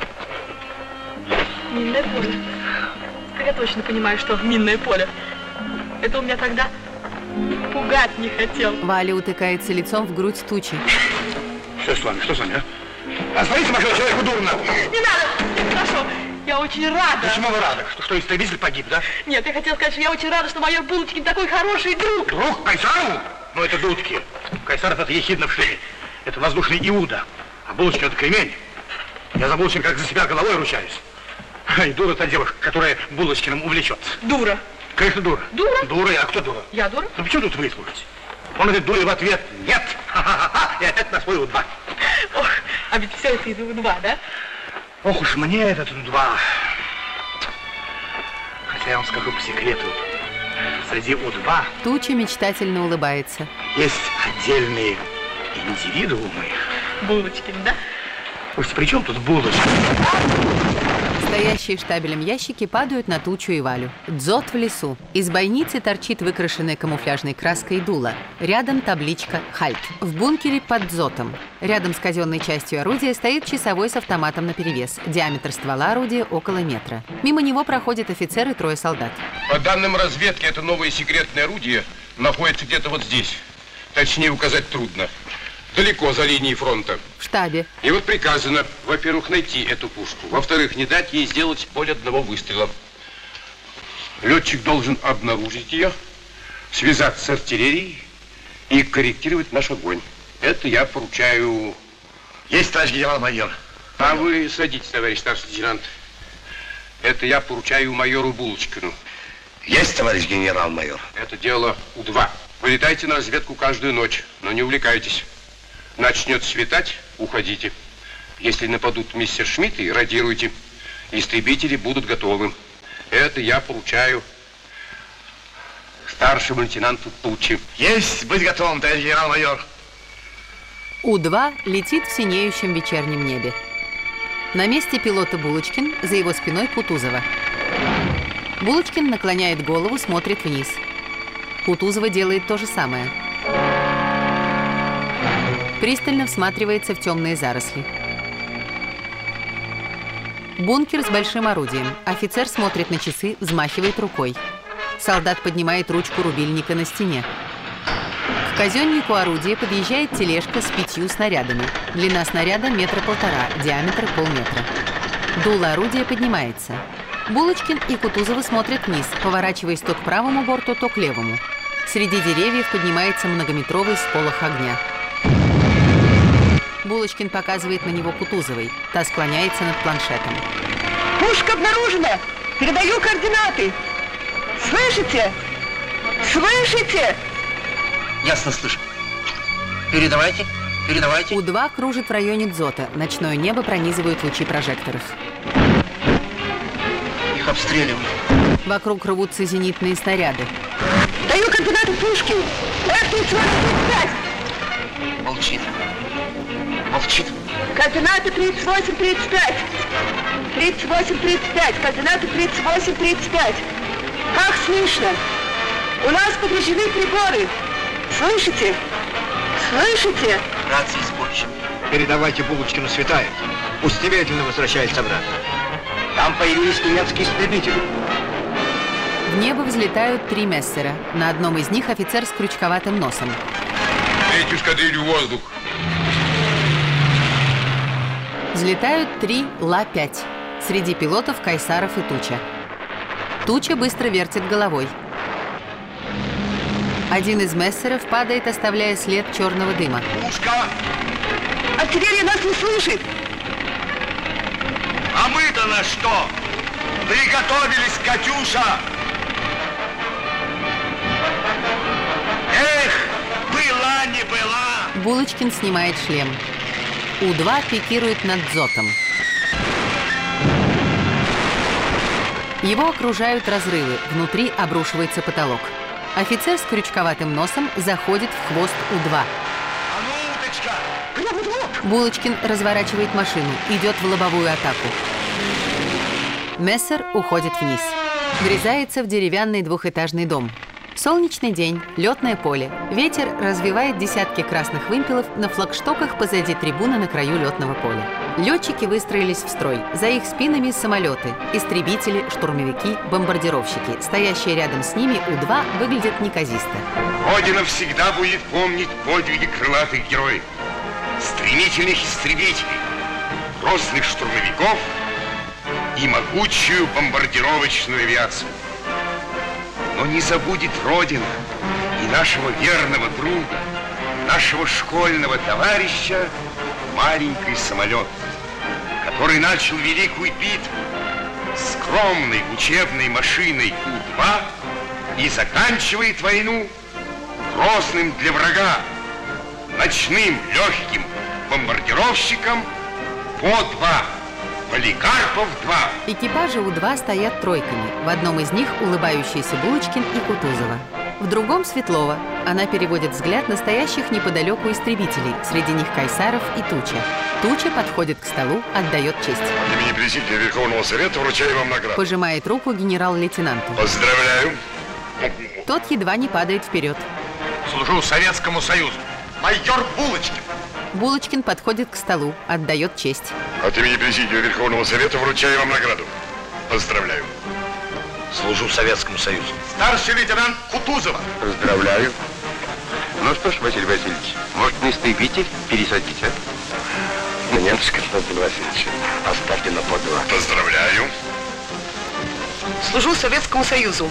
Минное поле. Я точно понимаю, что минное поле. Это у меня тогда пугать не хотел. Валя утыкается лицом в грудь Тучи. Что с вами? Что с вами, а? Остановите машину, человеку дурно. Не надо! Хорошо. Я очень рада. Почему вы рады? Что, что истребитель погиб, да? Нет, я хотела сказать, что я очень рада, что майор Булочкин такой хороший друг. Друг Кайсарову? Ну, это дудки. Кайсаров — это ехидна в шлеме. Это воздушный Иуда. А Булочкин — это кремень. Я за Булочкина как за себя головой ручаюсь. И дура та девушка, которая Булочкиным увлечется. Дура. Конечно, дура. Дура? Дура, а кто дура? Я дура? Ну, почему тут вы слушаете? Он говорит дуре в ответ нет. Ха-ха-ха. И опять на свой У два. Ох, а ведь все это из У два, да? Ох уж мне этот У два. Хотя я вам скажу по секрету. Среди У два Туча мечтательно улыбается. есть отдельные индивидуумы. Булочкин, да? Слушайте, при чем тут Булочкин? Стоящие штабелем ящики падают на Тучу и Валю. Дзот в лесу. Из бойницы торчит выкрашенная камуфляжной краской дуло. Рядом табличка «Хальт». В бункере под дзотом. Рядом с казенной частью орудия стоит часовой с автоматом наперевес. Диаметр ствола орудия около метра. Мимо него проходят офицер и трое солдат. По данным разведки, это новое секретное орудие находится где-то вот здесь. Точнее указать трудно. Далеко за линией фронта. В штабе. И вот приказано, во-первых, найти эту пушку. Во-вторых, не дать ей сделать более одного выстрела. Летчик должен обнаружить ее, связаться с артиллерией и корректировать наш огонь. Это я поручаю... Есть, товарищ генерал-майор. А вы садитесь, товарищ старший лейтенант. Это я поручаю майору Булочкину. Есть, товарищ генерал-майор. Это дело У два. Вылетайте на разведку каждую ночь, но не увлекайтесь. Начнет светать, уходите. Если нападут мистер Шмидты, радируйте. Истребители будут готовы. Это я поручаю старшему лейтенанту Тучи. Есть, быть готовым, товарищ генерал-майор. У два летит в синеющем вечернем небе. На месте пилота Булочкин, за его спиной Кутузова. Булочкин наклоняет голову, смотрит вниз. Кутузова делает то же самое. Пристально всматривается в темные заросли. Бункер с большим орудием. Офицер смотрит на часы, взмахивает рукой. Солдат поднимает ручку рубильника на стене. К казеннику орудия подъезжает тележка с пятью снарядами. Длина снаряда метра полтора, диаметр полметра. Дуло орудия поднимается. Булочкин и Кутузова смотрят вниз, поворачиваясь то к правому борту, то к левому. Среди деревьев поднимается многометровый сполох огня. Булочкин показывает на него Кутузовой. Та склоняется над планшетом. Пушка обнаружена! Передаю координаты! Слышите? Слышите? Ясно слышу. Передавайте, передавайте. У два кружит в районе дзота. Ночное небо пронизывают лучи прожекторов. Их обстреливают. Вокруг рвутся зенитные снаряды. Даю координаты пушки! эф тридцать восемь тридцать пять! Молчит. Молчит. Координаты тридцать восемь тридцать пять. тридцать восемь тридцать пять. Координаты тридцать восемь тридцать пять. Как слышно? У нас подвижены приборы. Слышите? Слышите? Рации сборщик. Передавайте Булочкину светает. Пусть немедленно возвращается обратно. Там появились немецкие истребители. В небо взлетают три мессера. На одном из них офицер с крючковатым носом. Третью эскадрилью в воздух. Взлетают три Ла пять. Среди пилотов Кайсаров и Туча. Туча быстро вертит головой. Один из мессеров падает, оставляя след черного дыма. Пушка! Артиллерия нас не слышит! А мы-то на что? Приготовились, Катюша! Эх, была не была! Булочкин снимает шлем. У два пикирует над дзотом. Его окружают разрывы, внутри обрушивается потолок. Офицер с крючковатым носом заходит в хвост У два. Булочкин разворачивает машину, идет в лобовую атаку. Мессер уходит вниз. Врезается в деревянный двухэтажный дом. Солнечный день, летное поле. Ветер развивает десятки красных вымпелов на флагштоках позади трибуны на краю летного поля. Летчики выстроились в строй. За их спинами самолеты, истребители, штурмовики, бомбардировщики. Стоящие рядом с ними У два выглядят неказисто. Родина всегда будет помнить подвиги крылатых героев, стремительных истребителей, грозных штурмовиков и могучую бомбардировочную авиацию. Но не забудет Родина и нашего верного друга, нашего школьного товарища, маленький самолет, который начал великую битву скромной учебной машиной У два и заканчивает войну грозным для врага ночным легким бомбардировщиком По два. Поликарпов два. Экипажи У два стоят тройками. В одном из них улыбающийся Булочкин и Кутузова. В другом Светлова. Она переводит взгляд на стоящих неподалеку истребителей. Среди них Кайсаров и Туча. Туча подходит к столу, отдает честь. От имени президента Верховного Совета вручаю вам награду. Пожимает руку генерал-лейтенанту. Поздравляю. Тот едва не падает вперед. Служу Советскому Союзу. Майор Булочкин. Булочкин подходит к столу, отдает честь. От имени президиума Верховного Совета вручаю вам награду. Поздравляю. Служу Советскому Союзу. Старший лейтенант Кутузова. Поздравляю. Ну что ж, Василий Васильевич, может, на истребитель пересадить, а? На немецкий, Василий Васильевич. Оставьте на По два. Поздравляю. Служу Советскому Союзу.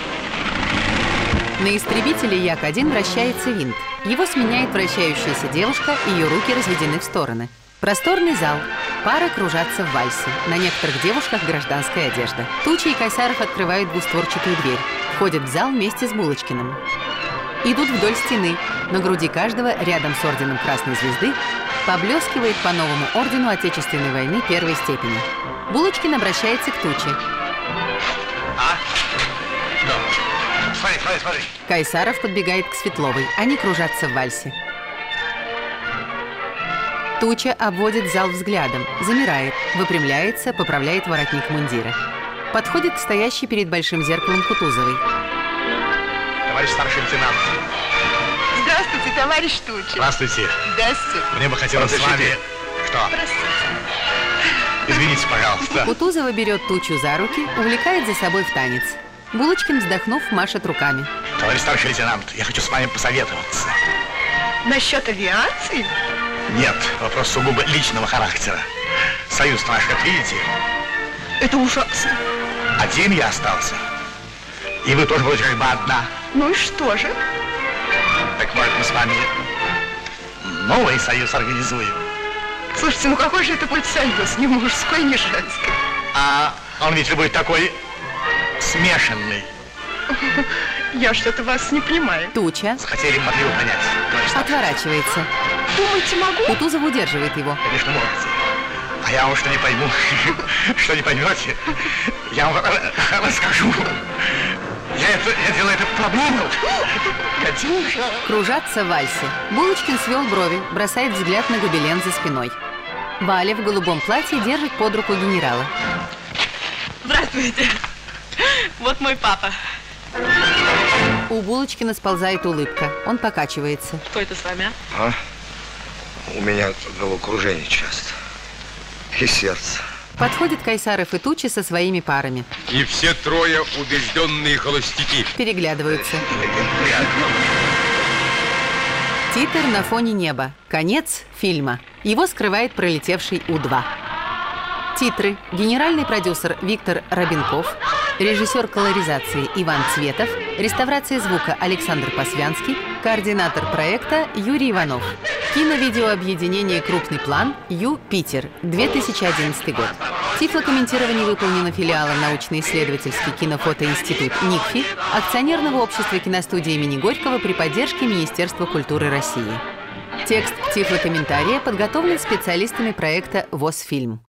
На истребителе Як один вращается винт. Его сменяет вращающаяся девушка, ее руки разведены в стороны. Просторный зал. Пары кружатся в вальсе. На некоторых девушках гражданская одежда. Туча и Кайсаров открывают двустворчатую дверь. Входят в зал вместе с Булочкиным. Идут вдоль стены. На груди каждого, рядом с орденом Красной Звезды, поблескивает по новому ордену Отечественной войны первой степени. Булочкин обращается к Туче. А? Что? Смотри, смотри, смотри. Кайсаров подбегает к Светловой. Они кружатся в вальсе. Туча обводит зал взглядом, замирает, выпрямляется, поправляет воротник мундира. Подходит к стоящей перед большим зеркалом Кутузовой. Товарищ старший лейтенант. Здравствуйте, товарищ Туча. Здравствуйте. Здравствуйте. Мне бы хотелось с вами... Что? Простите. Извините, пожалуйста. Кутузова берет Тучу за руки, увлекает за собой в танец. Булочкин, вздохнув, машет руками. Товарищ старший лейтенант, я хочу с вами посоветоваться. Насчет авиации? Нет, вопрос сугубо личного характера. Союз наш, как видите. Это ужасно. Один я остался. И вы тоже будете как бы одна. Ну и что же? Так может, мы с вами новый союз организуем. Слушайте, ну какой же это будет союз? Ни мужской, ни женский. А он ведь будет такой смешанный. Я что-то вас не понимаю. Туча. Захотели, могли бы понять. Отворачивается. Думаете, могу? Кутузов удерживает его. Конечно, можете. А я вам что не пойму, что не поймете, я вам расскажу. Я, это, я делаю это продумал. Катюша. Кружатся в вальсе. Булочкин свел брови, бросает взгляд на гобелен за спиной. Валя в голубом платье держит под руку генерала. Здравствуйте. Вот мой папа. У Булочкина сползает улыбка. Он покачивается. Что это с вами, а? У меня головокружение часто. И сердце. Подходят Кайсаров и Тучи со своими парами. И все трое убежденные холостяки. Переглядываются. Титр на фоне неба. Конец фильма. Его скрывает пролетевший У два. Титры. Генеральный продюсер Виктор Рабинков, режиссер колоризации Иван Цветов, реставрация звука Александр Посвянский, координатор проекта Юрий Иванов. Киновидеообъединение «Крупный план», Ю, Питер, две тысячи одиннадцатый год. Тифлокомментирование выполнено филиалом научно-исследовательский кинофотоинститут НИКФИ, акционерного общества киностудии имени Горького при поддержке Министерства культуры России. Текст тифлокомментария подготовлен специалистами проекта ВОС-фильм.